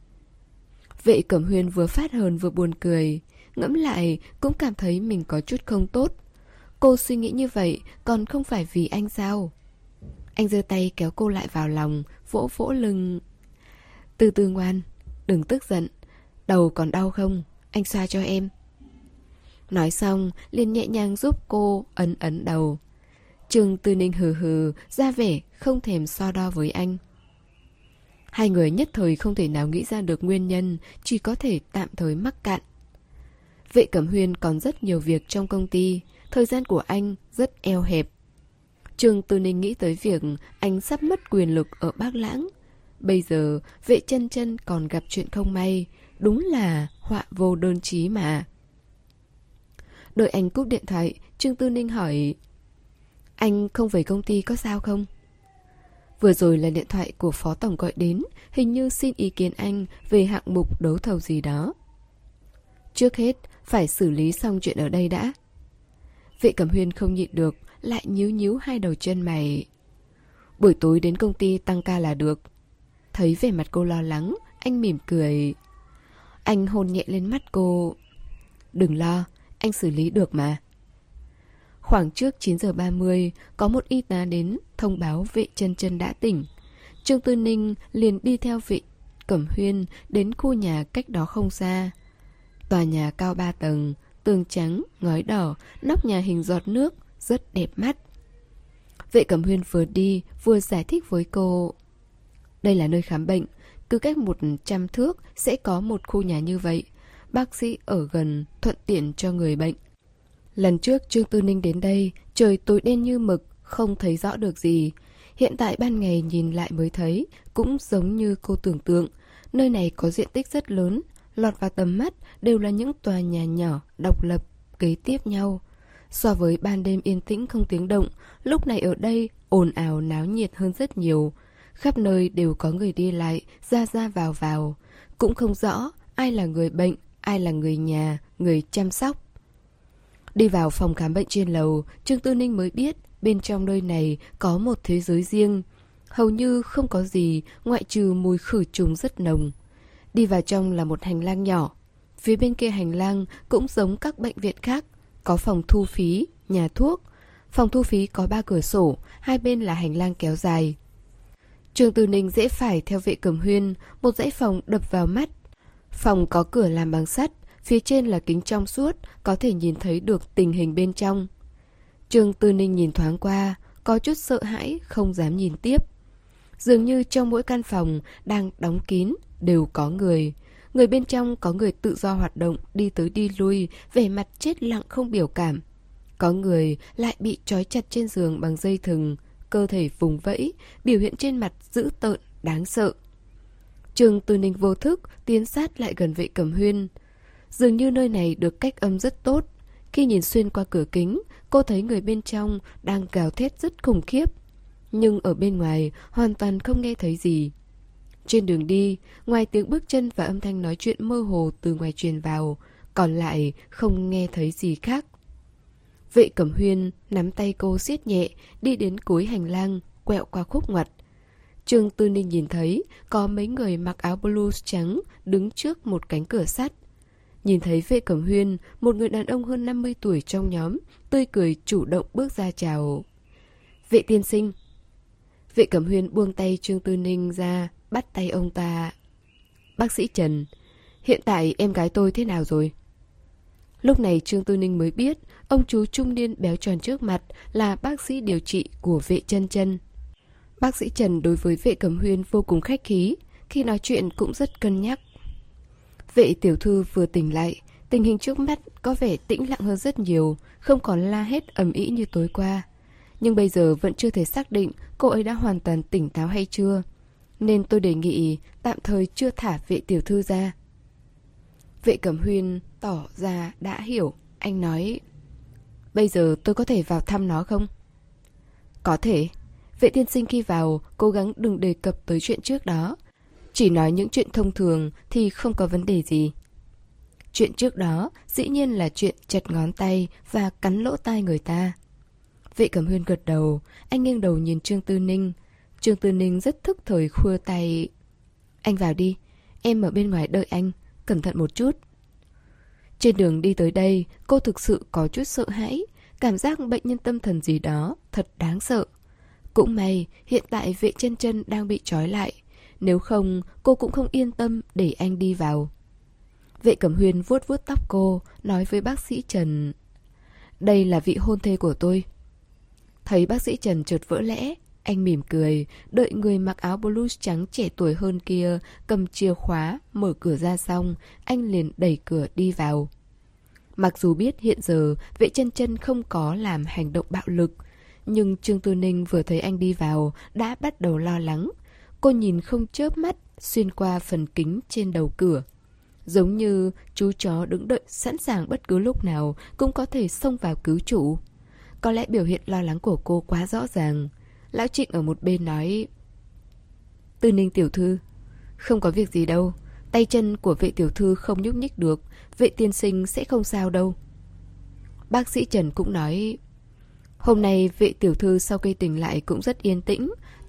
Vệ Cẩm Huyên vừa phát hờn vừa buồn cười. Ngẫm lại cũng cảm thấy mình có chút không tốt. Cô suy nghĩ như vậy còn không phải vì anh sao? Anh giơ tay kéo cô lại vào lòng, vỗ vỗ lưng. Từ từ ngoan, đừng tức giận. Đầu còn đau không? Anh xoa cho em. Nói xong liền nhẹ nhàng giúp cô ấn ấn đầu. Trương Tư Ninh hừ hừ, ra vẻ không thèm so đo với anh. Hai người nhất thời không thể nào nghĩ ra được nguyên nhân, chỉ có thể tạm thời mắc cạn. Vệ Cẩm Huyên còn rất nhiều việc trong công ty, thời gian của anh rất eo hẹp. Trương Tư Ninh nghĩ tới việc anh sắp mất quyền lực ở Bác Lãng. Bây giờ Vệ Chân Chân còn gặp chuyện không may, đúng là họa vô đơn chí mà. Đợi anh cúp điện thoại, Trương Tư Ninh hỏi: Anh không về công ty có sao không? Vừa rồi là điện thoại của phó tổng gọi đến, hình như xin ý kiến anh về hạng mục đấu thầu gì đó. Trước hết, phải xử lý xong chuyện ở đây đã. Vệ Cẩm Huyên không nhịn được, lại nhíu nhíu hai đầu chân mày. Buổi tối đến công ty tăng ca là được. Thấy vẻ mặt cô lo lắng, anh mỉm cười. Anh hôn nhẹ lên mắt cô. Đừng lo, anh xử lý được mà. Khoảng trước chín giờ ba mươi, có một y tá đến thông báo Vệ Chân Chân đã tỉnh. Trương Tư Ninh liền đi theo Vệ Cẩm Huyên đến khu nhà cách đó không xa. Tòa nhà cao ba tầng, tường trắng, ngói đỏ, nóc nhà hình giọt nước, rất đẹp mắt. Vệ Cẩm Huyên vừa đi vừa giải thích với cô. Đây là nơi khám bệnh, cứ cách một trăm thước sẽ có một khu nhà như vậy. Bác sĩ ở gần, thuận tiện cho người bệnh. Lần trước Trương Tư Ninh đến đây, trời tối đen như mực, không thấy rõ được gì. Hiện tại ban ngày nhìn lại mới thấy, cũng giống như cô tưởng tượng. Nơi này có diện tích rất lớn, lọt vào tầm mắt đều là những tòa nhà nhỏ, độc lập, kế tiếp nhau. So với ban đêm yên tĩnh không tiếng động, lúc này ở đây ồn ào náo nhiệt hơn rất nhiều. Khắp nơi đều có người đi lại, ra ra vào vào. Cũng không rõ ai là người bệnh, ai là người nhà, người chăm sóc. Đi vào phòng khám bệnh trên lầu, Trương Tư Ninh mới biết bên trong nơi này có một thế giới riêng. Hầu như không có gì ngoại trừ mùi khử trùng rất nồng. Đi vào trong là một hành lang nhỏ. Phía bên kia hành lang cũng giống các bệnh viện khác, có phòng thu phí, nhà thuốc. Phòng thu phí có ba cửa sổ, hai bên là hành lang kéo dài. Trương Tư Ninh rẽ phải theo Vệ Cẩm Huyên, một dãy phòng đập vào mắt. Phòng có cửa làm bằng sắt, phía trên là kính trong suốt, có thể nhìn thấy được tình hình bên trong. Trương Tư Ninh nhìn thoáng qua, có chút sợ hãi, không dám nhìn tiếp. Dường như trong mỗi căn phòng đang đóng kín đều có người. Người bên trong có người tự do hoạt động, đi tới đi lui, vẻ mặt chết lặng không biểu cảm. Có người lại bị trói chặt trên giường bằng dây thừng, cơ thể vùng vẫy, biểu hiện trên mặt dữ tợn, đáng sợ. Trương Tư Ninh vô thức tiến sát lại gần Vệ Cẩm Huyên. Dường như nơi này được cách âm rất tốt. Khi nhìn xuyên qua cửa kính, cô thấy người bên trong đang gào thét rất khủng khiếp. Nhưng ở bên ngoài hoàn toàn không nghe thấy gì. Trên đường đi, ngoài tiếng bước chân và âm thanh nói chuyện mơ hồ từ ngoài truyền vào, còn lại không nghe thấy gì khác. Vệ Cẩm Huyên nắm tay cô siết nhẹ, đi đến cuối hành lang, quẹo qua khúc ngoặt. Trương Tư Ninh nhìn thấy có mấy người mặc áo blues trắng đứng trước một cánh cửa sắt. Nhìn thấy Vệ Cẩm Huyên, một người đàn ông hơn năm mươi tuổi trong nhóm, tươi cười chủ động bước ra chào. Vệ tiên sinh. Vệ Cẩm Huyên buông tay Trương Tư Ninh ra, bắt tay ông ta. Bác sĩ Trần, hiện tại em gái tôi thế nào rồi? Lúc này Trương Tư Ninh mới biết, ông chú trung niên béo tròn trước mặt là bác sĩ điều trị của Vệ Chân Chân. Bác sĩ Trần đối với Vệ Cẩm Huyên vô cùng khách khí, khi nói chuyện cũng rất cân nhắc. Vệ tiểu thư vừa tỉnh lại, tình hình trước mắt có vẻ tĩnh lặng hơn rất nhiều, không còn la hét ầm ĩ như tối qua. Nhưng bây giờ vẫn chưa thể xác định cô ấy đã hoàn toàn tỉnh táo hay chưa, nên tôi đề nghị tạm thời chưa thả Vệ tiểu thư ra. Vệ Cẩm Huyên tỏ ra đã hiểu, anh nói: Bây giờ tôi có thể vào thăm nó không? Có thể. Vệ tiên sinh khi vào cố gắng đừng đề cập tới chuyện trước đó, chỉ nói những chuyện thông thường thì không có vấn đề gì. Chuyện trước đó dĩ nhiên là chuyện chặt ngón tay và cắn lỗ tai người ta. Vệ Cẩm Huyên gật đầu, anh nghiêng đầu nhìn Trương Tư Ninh. Trương Tư Ninh rất thức thời khua tay. Anh vào đi, em ở bên ngoài đợi anh, cẩn thận một chút. Trên đường đi tới đây, cô thực sự có chút sợ hãi, cảm giác bệnh nhân tâm thần gì đó thật đáng sợ. Cũng may hiện tại Vệ Chân Chân đang bị trói lại, nếu không cô cũng không yên tâm để anh đi vào. Vệ Cẩm Huyên vuốt vuốt tóc cô, nói với bác sĩ Trần: Đây là vị hôn thê của tôi. Thấy bác sĩ Trần chợt vỡ lẽ, anh mỉm cười, đợi người mặc áo blues trắng trẻ tuổi hơn kia cầm chìa khóa mở cửa ra xong, anh liền đẩy cửa đi vào. Mặc dù biết hiện giờ Vệ Chân Chân không có làm hành động bạo lực, nhưng Trương Tư Ninh vừa thấy anh đi vào đã bắt đầu lo lắng. Cô nhìn không chớp mắt xuyên qua phần kính trên đầu cửa, giống như chú chó đứng đợi sẵn sàng bất cứ lúc nào cũng có thể xông vào cứu chủ. Có lẽ biểu hiện lo lắng của cô quá rõ ràng. Lão Trịnh ở một bên nói: Tư Ninh tiểu thư, không có việc gì đâu, tay chân của Vệ tiểu thư không nhúc nhích được, Vệ tiên sinh sẽ không sao đâu. Bác sĩ Trần cũng nói: Hôm nay Vệ tiểu thư sau khi tỉnh lại cũng rất yên tĩnh,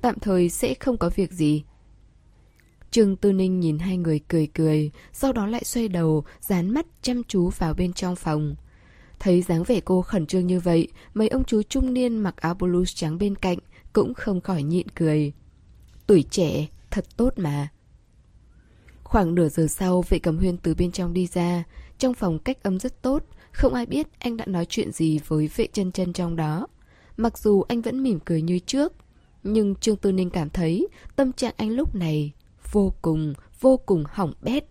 tạm thời sẽ không có việc gì. Trương Tư Ninh nhìn hai người cười cười, sau đó lại xoay đầu, dán mắt chăm chú vào bên trong phòng. Thấy dáng vẻ cô khẩn trương như vậy, mấy ông chú trung niên mặc áo blue trắng bên cạnh cũng không khỏi nhịn cười. Tuổi trẻ, thật tốt mà. Khoảng nửa giờ sau, Vệ Cẩm Huyên từ bên trong đi ra. Trong phòng cách âm rất tốt, không ai biết anh đã nói chuyện gì với Vệ Chân Chân trong đó. Mặc dù anh vẫn mỉm cười như trước, nhưng Trương Tư Ninh cảm thấy tâm trạng anh lúc này vô cùng, vô cùng hỏng bét.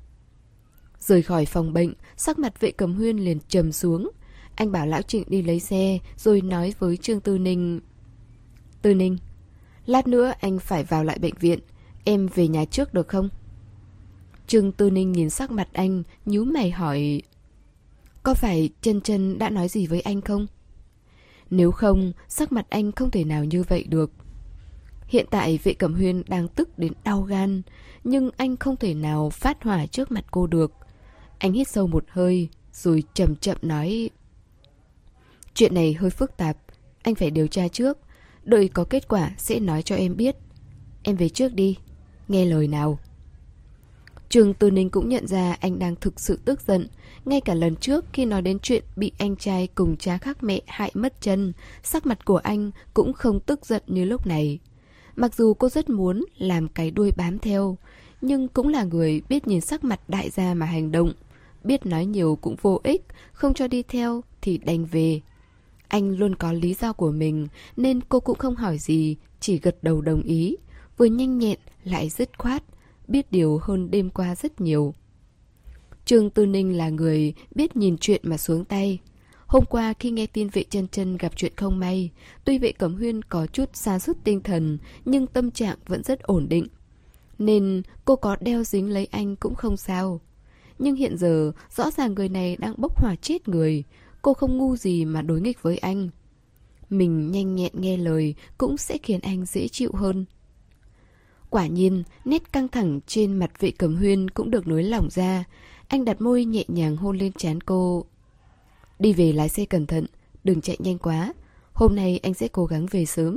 Rời khỏi phòng bệnh, sắc mặt Vệ Cẩm Huyên liền trầm xuống. Anh bảo lão Trịnh đi lấy xe, rồi nói với Trương Tư Ninh. Tư Ninh, lát nữa anh phải vào lại bệnh viện, em về nhà trước được không? Trương Tư Ninh nhìn sắc mặt anh, nhíu mày hỏi. Có phải Chân Chân đã nói gì với anh không? Nếu không, sắc mặt anh không thể nào như vậy được. Hiện tại Vệ Cẩm Huyên đang tức đến đau gan, nhưng anh không thể nào phát hỏa trước mặt cô được. Anh hít sâu một hơi, rồi chậm chậm nói. Chuyện này hơi phức tạp, anh phải điều tra trước, đợi có kết quả sẽ nói cho em biết. Em về trước đi, nghe lời nào. Trương Tư Ninh cũng nhận ra anh đang thực sự tức giận. Ngay cả lần trước khi nói đến chuyện bị anh trai cùng cha khác mẹ hại mất chân, sắc mặt của anh cũng không tức giận như lúc này. Mặc dù cô rất muốn làm cái đuôi bám theo, nhưng cũng là người biết nhìn sắc mặt đại gia mà hành động. Biết nói nhiều cũng vô ích, không cho đi theo thì đành về. Anh luôn có lý do của mình, nên cô cũng không hỏi gì, chỉ gật đầu đồng ý. Vừa nhanh nhẹn lại dứt khoát, biết điều hơn đêm qua rất nhiều. Trương Tư Ninh là người biết nhìn chuyện mà xuống tay. Hôm qua khi nghe tin Vệ Chân Chân gặp chuyện không may, tuy Vệ Cẩm Huyên có chút sa sút tinh thần, nhưng tâm trạng vẫn rất ổn định. Nên cô có đeo dính lấy anh cũng không sao. Nhưng hiện giờ rõ ràng người này đang bốc hỏa chết người, cô không ngu gì mà đối nghịch với anh. Mình nhanh nhẹn nghe lời cũng sẽ khiến anh dễ chịu hơn. Quả nhiên, nét căng thẳng trên mặt Vệ Cẩm Huyên cũng được nới lỏng ra. Anh đặt môi nhẹ nhàng hôn lên trán cô. Đi về lái xe cẩn thận, đừng chạy nhanh quá. Hôm nay anh sẽ cố gắng về sớm.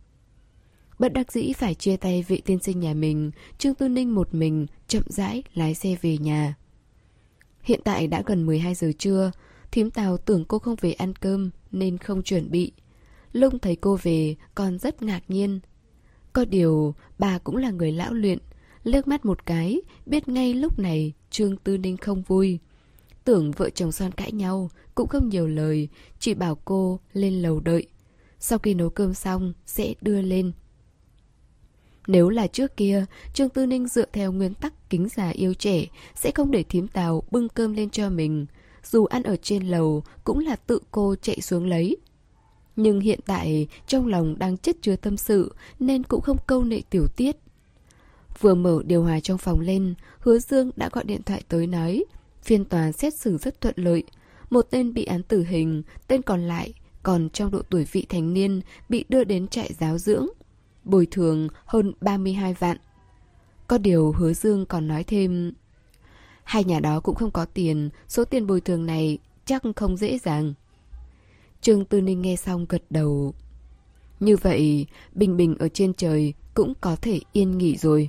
Bất đắc dĩ phải chia tay Vệ tiên sinh nhà mình, Trương Tư Ninh một mình chậm rãi lái xe về nhà. Hiện tại đã gần mười hai giờ trưa, thím Tào tưởng cô không về ăn cơm nên không chuẩn bị. Lung thấy cô về còn rất ngạc nhiên. Có điều bà cũng là người lão luyện, liếc mắt một cái biết ngay lúc này Trương Tư Ninh không vui. Tưởng vợ chồng son cãi nhau cũng không nhiều lời, chỉ bảo cô lên lầu đợi. Sau khi nấu cơm xong sẽ đưa lên. Nếu là trước kia, Trương Tư Ninh dựa theo nguyên tắc kính già yêu trẻ, sẽ không để thím Tào bưng cơm lên cho mình. Dù ăn ở trên lầu cũng là tự cô chạy xuống lấy. Nhưng hiện tại trong lòng đang chất chứa tâm sự nên cũng không câu nệ tiểu tiết. Vừa mở điều hòa trong phòng lên, Hứa Dương đã gọi điện thoại tới nói phiên tòa xét xử rất thuận lợi. Một tên bị án tử hình, tên còn lại còn trong độ tuổi vị thành niên bị đưa đến trại giáo dưỡng. Bồi thường hơn ba mươi hai vạn. Có điều Hứa Dương còn nói thêm, hai nhà đó cũng không có tiền, số tiền bồi thường này chắc không dễ dàng. Trương Tư Ninh nghe xong gật đầu. Như vậy, Bình Bình ở trên trời cũng có thể yên nghỉ rồi.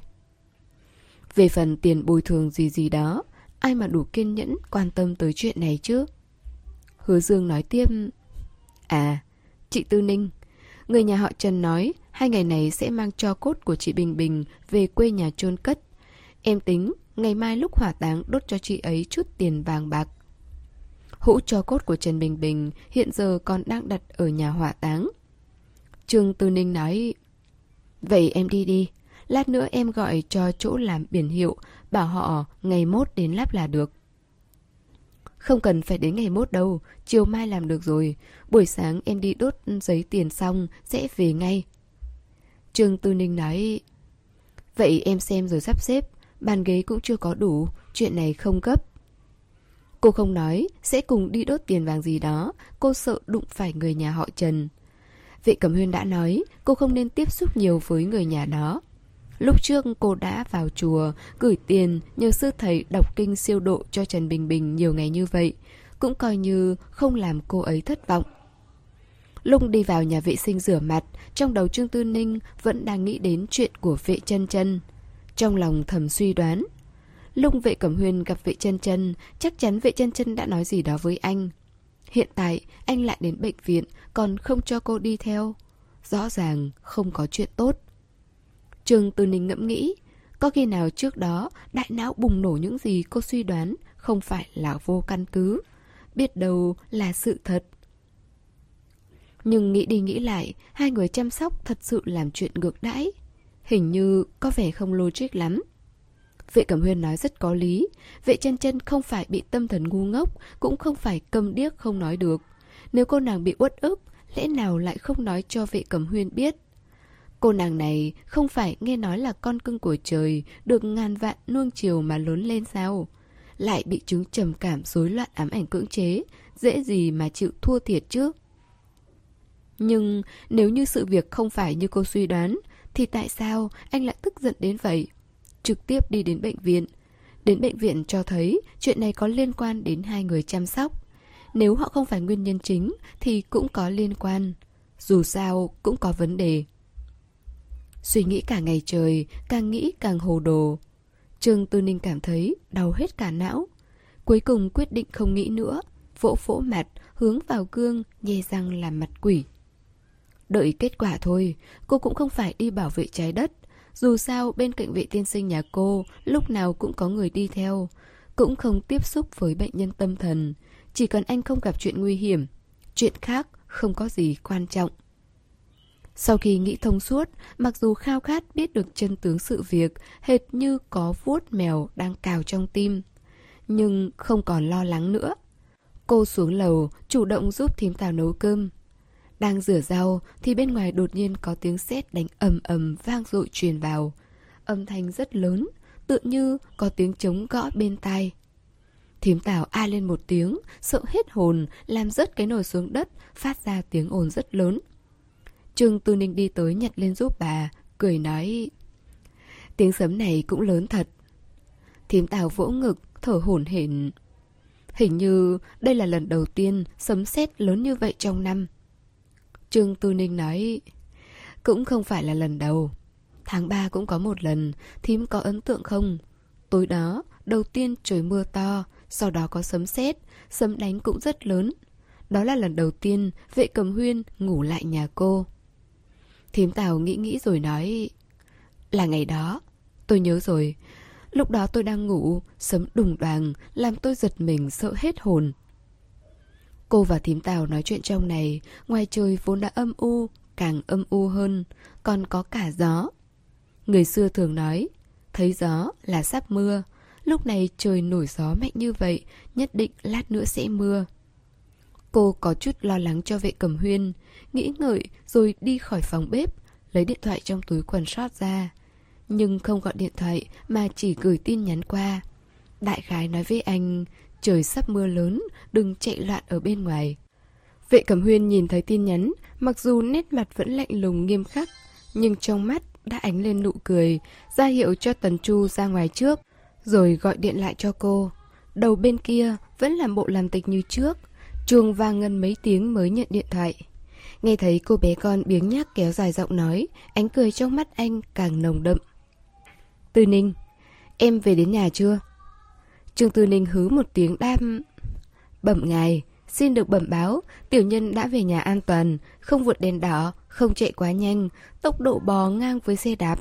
Về phần tiền bồi thường gì gì đó, ai mà đủ kiên nhẫn quan tâm tới chuyện này chứ? Hứa Dương nói tiếp, à, chị Tư Ninh, người nhà họ Trần nói hai ngày này sẽ mang tro cốt của chị Bình Bình về quê nhà chôn cất. Em tính ngày mai lúc hỏa táng đốt cho chị ấy chút tiền vàng bạc. Hũ tro cốt của Trần Bình Bình hiện giờ còn đang đặt ở nhà hỏa táng. Trương Tư Ninh nói, vậy em đi đi, lát nữa em gọi cho chỗ làm biển hiệu, bảo họ ngày mốt đến lắp là được. Không cần phải đến ngày mốt đâu, chiều mai làm được rồi. Buổi sáng em đi đốt giấy tiền xong sẽ về ngay. Trương Tư Ninh nói, vậy em xem rồi sắp xếp, bàn ghế cũng chưa có đủ, chuyện này không gấp. Cô không nói sẽ cùng đi đốt tiền vàng gì đó, cô sợ đụng phải người nhà họ Trần. Vệ Cẩm Huyên đã nói cô không nên tiếp xúc nhiều với người nhà đó. Lúc trước cô đã vào chùa gửi tiền nhờ sư thầy đọc kinh siêu độ cho Trần Bình Bình nhiều ngày như vậy, cũng coi như không làm cô ấy thất vọng. Lúc đi vào nhà vệ sinh rửa mặt, trong đầu Trương Tư Ninh vẫn đang nghĩ đến chuyện của Vệ Chân Chân. Trong lòng thầm suy đoán, lúc Vệ Cẩm Huyên gặp Vệ Chân Chân, chắc chắn Vệ Chân Chân đã nói gì đó với anh. Hiện tại anh lại đến bệnh viện, còn không cho cô đi theo. Rõ ràng không có chuyện tốt. Trương Tư Ninh ngẫm nghĩ, có khi nào trước đó đại não bùng nổ những gì cô suy đoán không phải là vô căn cứ, biết đâu là sự thật. Nhưng nghĩ đi nghĩ lại, hai người chăm sóc thật sự làm chuyện ngược đãi. Hình như có vẻ không logic lắm. Vệ Cẩm Huyên nói rất có lý. Vệ Chân Chân không phải bị tâm thần ngu ngốc, cũng không phải câm điếc không nói được. Nếu cô nàng bị uất ức, lẽ nào lại không nói cho Vệ Cẩm Huyên biết? Cô nàng này không phải nghe nói là con cưng của trời, được ngàn vạn nuông chiều mà lớn lên sao? Lại bị chứng trầm cảm rối loạn ám ảnh cưỡng chế, dễ gì mà chịu thua thiệt chứ? Nhưng nếu như sự việc không phải như cô suy đoán, thì tại sao anh lại tức giận đến vậy? Trực tiếp đi đến bệnh viện. Đến bệnh viện cho thấy chuyện này có liên quan đến hai người chăm sóc. Nếu họ không phải nguyên nhân chính thì cũng có liên quan. Dù sao cũng có vấn đề. Suy nghĩ cả ngày trời, càng nghĩ càng hồ đồ. Trương Tư Ninh cảm thấy đau hết cả não. Cuối cùng quyết định không nghĩ nữa, vỗ vỗ mặt, hướng vào gương, nhe răng làm mặt quỷ. Đợi kết quả thôi, cô cũng không phải đi bảo vệ trái đất. Dù sao bên cạnh Vệ tiên sinh nhà cô lúc nào cũng có người đi theo, cũng không tiếp xúc với bệnh nhân tâm thần. Chỉ cần anh không gặp chuyện nguy hiểm, chuyện khác không có gì quan trọng. Sau khi nghĩ thông suốt, mặc dù khao khát biết được chân tướng sự việc, hệt như có vuốt mèo đang cào trong tim, nhưng không còn lo lắng nữa. Cô xuống lầu, chủ động giúp thím Tào nấu cơm. Đang rửa rau thì bên ngoài đột nhiên có tiếng sét đánh ầm ầm vang dội truyền vào. Âm thanh rất lớn, tựa như có tiếng trống gõ bên tai. Thím Tào a lên một tiếng, sợ hết hồn, làm rớt cái nồi xuống đất, phát ra tiếng ồn rất lớn. Trương Tư Ninh đi tới nhặt lên giúp bà, cười nói: tiếng sấm này cũng lớn thật. Thím Tào vỗ ngực, thở hổn hển. Hình như đây là lần đầu tiên sấm sét lớn như vậy trong năm. Trương Tư Ninh nói: cũng không phải là lần đầu. Tháng ba cũng có một lần, thím có ấn tượng không? Tối đó, đầu tiên trời mưa to, sau đó có sấm sét, sấm đánh cũng rất lớn. Đó là lần đầu tiên Vệ Cẩm Huyên ngủ lại nhà cô. Thím Tào nghĩ nghĩ rồi nói: là ngày đó, tôi nhớ rồi. Lúc đó tôi đang ngủ, sấm đùng đoàng làm tôi giật mình sợ hết hồn. Cô và thím Tào nói chuyện trong này, ngoài trời vốn đã âm u, càng âm u hơn, còn có cả gió. Người xưa thường nói, thấy gió là sắp mưa. Lúc này trời nổi gió mạnh như vậy, nhất định lát nữa sẽ mưa. Cô có chút lo lắng cho Vệ Cẩm Huyên, nghĩ ngợi rồi đi khỏi phòng bếp, lấy điện thoại trong túi quần short ra. Nhưng không gọi điện thoại mà chỉ gửi tin nhắn qua. Đại khái nói với anh, trời sắp mưa lớn, đừng chạy loạn ở bên ngoài. Vệ Cẩm Huyên nhìn thấy tin nhắn, mặc dù nét mặt vẫn lạnh lùng nghiêm khắc, nhưng trong mắt đã ánh lên nụ cười, ra hiệu cho Tần Chu ra ngoài trước, rồi gọi điện lại cho cô. Đầu bên kia vẫn làm bộ làm tịch như trước, chuông vang ngân mấy tiếng mới nhận điện thoại. Nghe thấy cô bé con biếng nhác kéo dài giọng nói, ánh cười trong mắt anh càng nồng đậm. Tư Ninh, em về đến nhà chưa? Trương Tư Ninh hứ một tiếng đam. Bẩm ngài, xin được bẩm báo, tiểu nhân đã về nhà an toàn, không vượt đèn đỏ, không chạy quá nhanh, tốc độ bò ngang với xe đạp.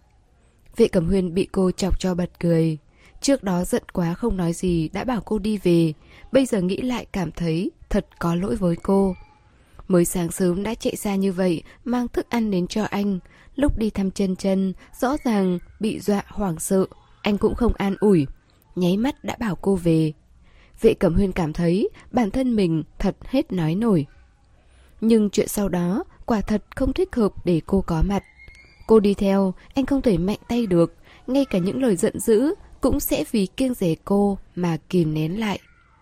Vệ Cẩm Huyên bị cô chọc cho bật cười. Trước đó giận quá không nói gì đã bảo cô đi về, bây giờ nghĩ lại cảm thấy thật có lỗi với cô. Mới sáng sớm đã chạy xa như vậy, mang thức ăn đến cho anh. Lúc đi thăm Chân Chân, rõ ràng bị dọa hoảng sợ, anh cũng không an ủi, nháy mắt đã bảo cô về. Vệ Cẩm Huyên cảm thấy bản thân mình thật hết nói nổi. Nhưng chuyện sau đó quả thật không thích hợp để cô có mặt. Cô đi theo, anh không thể mạnh tay được, ngay cả những lời giận dữ cũng sẽ vì kiêng dè cô mà kìm nén lại.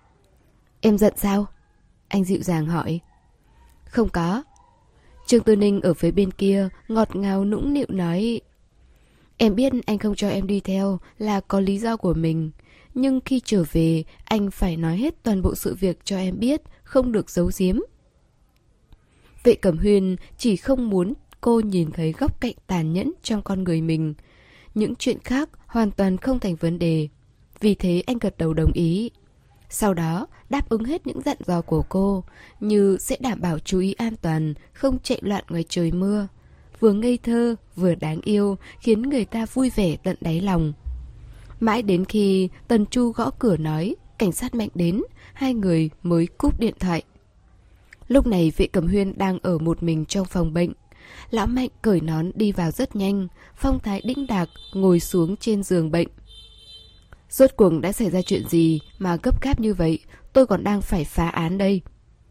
Em giận sao? Anh dịu dàng hỏi. Không có. Trương Tư Ninh ở phía bên kia ngọt ngào nũng nịu nói. Em biết anh không cho em đi theo là có lý do của mình, nhưng khi trở về anh phải nói hết toàn bộ sự việc cho em biết, không được giấu giếm. Vệ Cẩm Huyên chỉ không muốn cô nhìn thấy góc cạnh tàn nhẫn trong con người mình. Những chuyện khác hoàn toàn không thành vấn đề. Vì thế anh gật đầu đồng ý. Sau đó đáp ứng hết những dặn dò của cô, như sẽ đảm bảo chú ý an toàn, không chạy loạn ngoài trời mưa. Vừa ngây thơ, vừa đáng yêu, khiến người ta vui vẻ tận đáy lòng. Mãi đến khi Tần Chu gõ cửa nói cảnh sát Mạnh đến, hai người mới cúp điện thoại. Lúc này Vệ Cẩm Huyên đang ở một mình trong phòng bệnh. Lão Mạnh cởi nón đi vào rất nhanh, phong thái đĩnh đạc ngồi xuống trên giường bệnh. Rốt cuộc đã xảy ra chuyện gì mà gấp gáp như vậy, tôi còn đang phải phá án đây.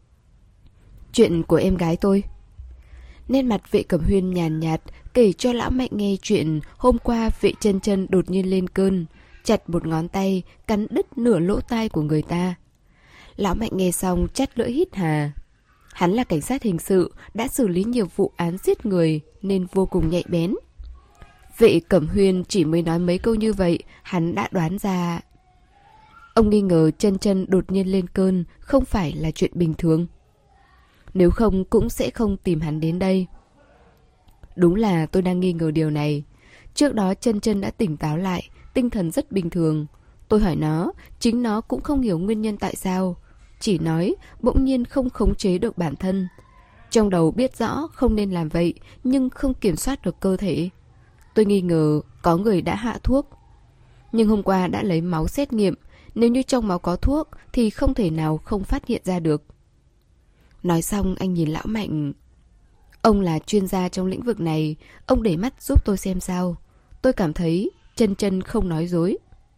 Chuyện của em gái tôi. Nét mặt Vệ Cẩm Huyên nhàn nhạt kể cho lão Mạnh nghe chuyện hôm qua Vệ Chân Chân đột nhiên lên cơn, chặt một ngón tay, cắn đứt nửa lỗ tai của người ta. Lão Mạnh nghe xong chắt lưỡi hít hà. Hắn là cảnh sát hình sự, đã xử lý nhiều vụ án giết người nên vô cùng nhạy bén. Vệ Cẩm Huyên chỉ mới nói mấy câu như vậy, hắn đã đoán ra. Ông nghi ngờ Chân Chân đột nhiên lên cơn không phải là chuyện bình thường. Nếu không cũng sẽ không tìm hắn đến đây. Đúng là tôi đang nghi ngờ điều này. Trước đó Chân Chân đã tỉnh táo lại, tinh thần rất bình thường. Tôi hỏi nó, chính nó cũng không hiểu nguyên nhân tại sao. Chỉ nói bỗng nhiên không khống chế được bản thân. Trong đầu biết rõ không nên làm vậy, nhưng không kiểm soát được cơ thể. Tôi nghi ngờ có người đã hạ thuốc. Nhưng hôm qua đã lấy máu xét nghiệm, nếu như trong máu có thuốc thì không thể nào không phát hiện ra được. Nói xong anh nhìn lão Mạnh. Ông là chuyên gia trong lĩnh vực này, ông để mắt giúp tôi xem sao. Tôi cảm thấy Chân Chân không nói dối.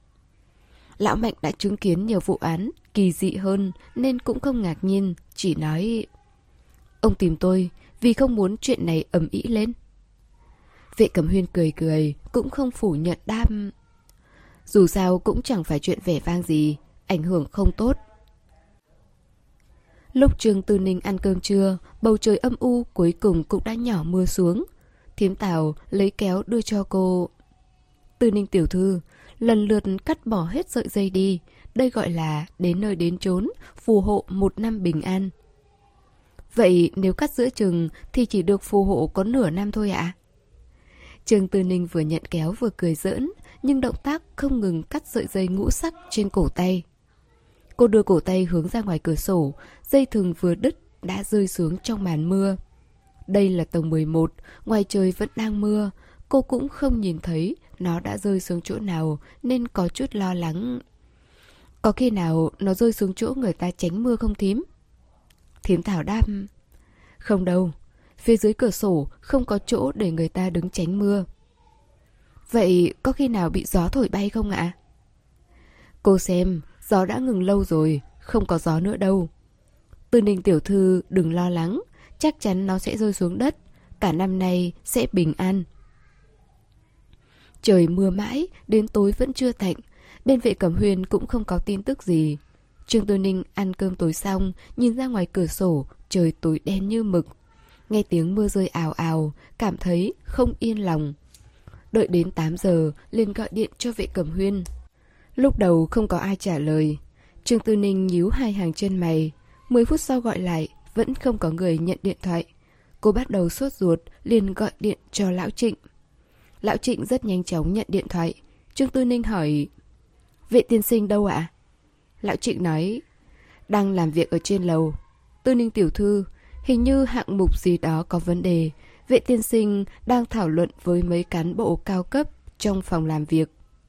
Lão Mạnh đã chứng kiến nhiều vụ án kỳ dị hơn nên cũng không ngạc nhiên, chỉ nói: ông tìm tôi vì không muốn chuyện này ầm ĩ lên. Vệ Cẩm Huyên cười cười, cũng không phủ nhận đáp: dù sao cũng chẳng phải chuyện vẻ vang gì, ảnh hưởng không tốt. Lúc Trương Tư Ninh ăn cơm trưa, bầu trời âm u cuối cùng cũng đã nhỏ mưa xuống. Thím Tào lấy kéo đưa cho cô. Tư Ninh tiểu thư, lần lượt cắt bỏ hết sợi dây đi, đây gọi là đến nơi đến chốn, phù hộ một năm bình an. Vậy nếu cắt giữa chừng thì chỉ được phù hộ có nửa năm thôi ạ? À? Trương Tư Ninh vừa nhận kéo vừa cười giỡn, nhưng động tác không ngừng cắt sợi dây ngũ sắc trên cổ tay. Cô đưa cổ tay hướng ra ngoài cửa sổ, dây thừng vừa đứt đã rơi xuống trong màn mưa. Đây là tầng mười một, ngoài trời vẫn đang mưa, cô cũng không nhìn thấy nó đã rơi xuống chỗ nào nên có chút lo lắng. Có khi nào nó rơi xuống chỗ người ta tránh mưa không thím? Thím Thảo đáp: không đâu, phía dưới cửa sổ không có chỗ để người ta đứng tránh mưa. Vậy có khi nào bị gió thổi bay không ạ? Cô xem, gió đã ngừng lâu rồi, không có gió nữa đâu. Tư Ninh tiểu thư đừng lo lắng, chắc chắn nó sẽ rơi xuống đất, cả năm nay sẽ bình an. Trời mưa mãi, đến tối vẫn chưa tạnh, bên Vệ Cẩm Huyên cũng không có tin tức gì. Trương Tư Ninh ăn cơm tối xong, nhìn ra ngoài cửa sổ, trời tối đen như mực. Nghe tiếng mưa rơi ào ào, cảm thấy không yên lòng. Đợi đến tám giờ, liền gọi điện cho Vệ Cẩm Huyên. Lúc đầu không có ai trả lời. Trương Tư Ninh nhíu hai hàng chân mày. Mười phút sau gọi lại, vẫn không có người nhận điện thoại. Cô bắt đầu sốt ruột, liền gọi điện cho Lão Trịnh. Lão Trịnh rất nhanh chóng nhận điện thoại. Trương Tư Ninh hỏi: Vệ tiên sinh đâu ạ? Lão Trịnh nói: đang làm việc ở trên lầu. Tư Ninh tiểu thư, hình như hạng mục gì đó có vấn đề. Vệ tiên sinh đang thảo luận với mấy cán bộ cao cấp trong phòng làm việc.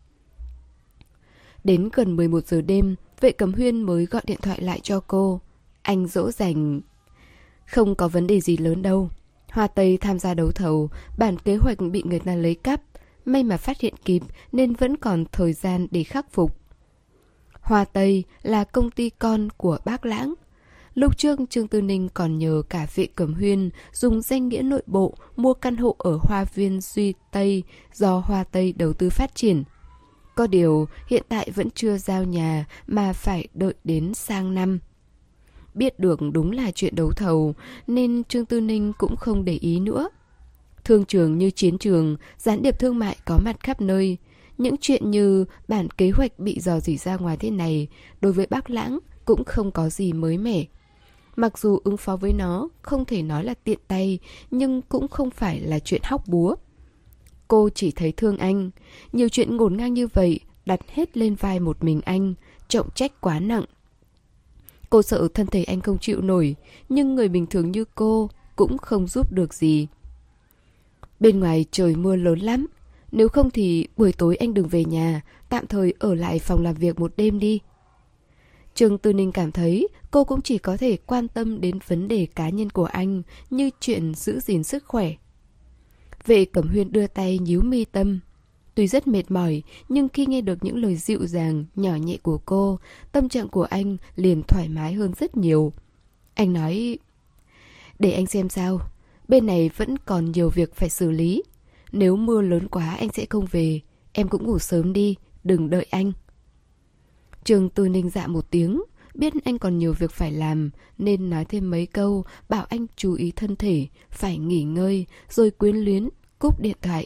Đến gần mười một giờ đêm, Vệ Cẩm Huyên mới gọi điện thoại lại cho cô. Anh dỗ dành: không có vấn đề gì lớn đâu. Hoa Tây tham gia đấu thầu, bản kế hoạch bị người ta lấy cắp. May mà phát hiện kịp nên vẫn còn thời gian để khắc phục. Hoa Tây là công ty con của Bác Lãng. Lúc trước Trương Tư Ninh còn nhờ cả Vệ Cẩm Huyên dùng danh nghĩa nội bộ mua căn hộ ở Hoa Viên Duy Tây do Hoa Tây đầu tư phát triển. Có điều hiện tại vẫn chưa giao nhà mà phải đợi đến sang năm. Biết được đúng là chuyện đấu thầu nên Trương Tư Ninh cũng không để ý nữa. Thương trường như chiến trường, gián điệp thương mại có mặt khắp nơi. Những chuyện như bản kế hoạch bị dò dỉ ra ngoài thế này đối với Bác Lãng cũng không có gì mới mẻ. Mặc dù ứng phó với nó không thể nói là tiện tay, nhưng cũng không phải là chuyện hóc búa. Cô chỉ thấy thương anh. Nhiều chuyện ngổn ngang như vậy đặt hết lên vai một mình anh, trọng trách quá nặng. Cô sợ thân thể anh không chịu nổi, nhưng người bình thường như cô cũng không giúp được gì. Bên ngoài trời mưa lớn lắm. Nếu không thì buổi tối anh đừng về nhà, tạm thời ở lại phòng làm việc một đêm đi. Trương Tư Ninh cảm thấy cô cũng chỉ có thể quan tâm đến vấn đề cá nhân của anh, như chuyện giữ gìn sức khỏe. Vệ Cẩm Huyên đưa tay nhíu mi tâm. Tuy rất mệt mỏi, nhưng khi nghe được những lời dịu dàng, nhỏ nhẹ của cô, tâm trạng của anh liền thoải mái hơn rất nhiều. Anh nói, để anh xem sao, bên này vẫn còn nhiều việc phải xử lý. Nếu mưa lớn quá anh sẽ không về, em cũng ngủ sớm đi, đừng đợi anh. Trương Tư Ninh dạ một tiếng, biết anh còn nhiều việc phải làm nên nói thêm mấy câu, bảo anh chú ý thân thể, phải nghỉ ngơi, rồi quyến luyến cúp điện thoại.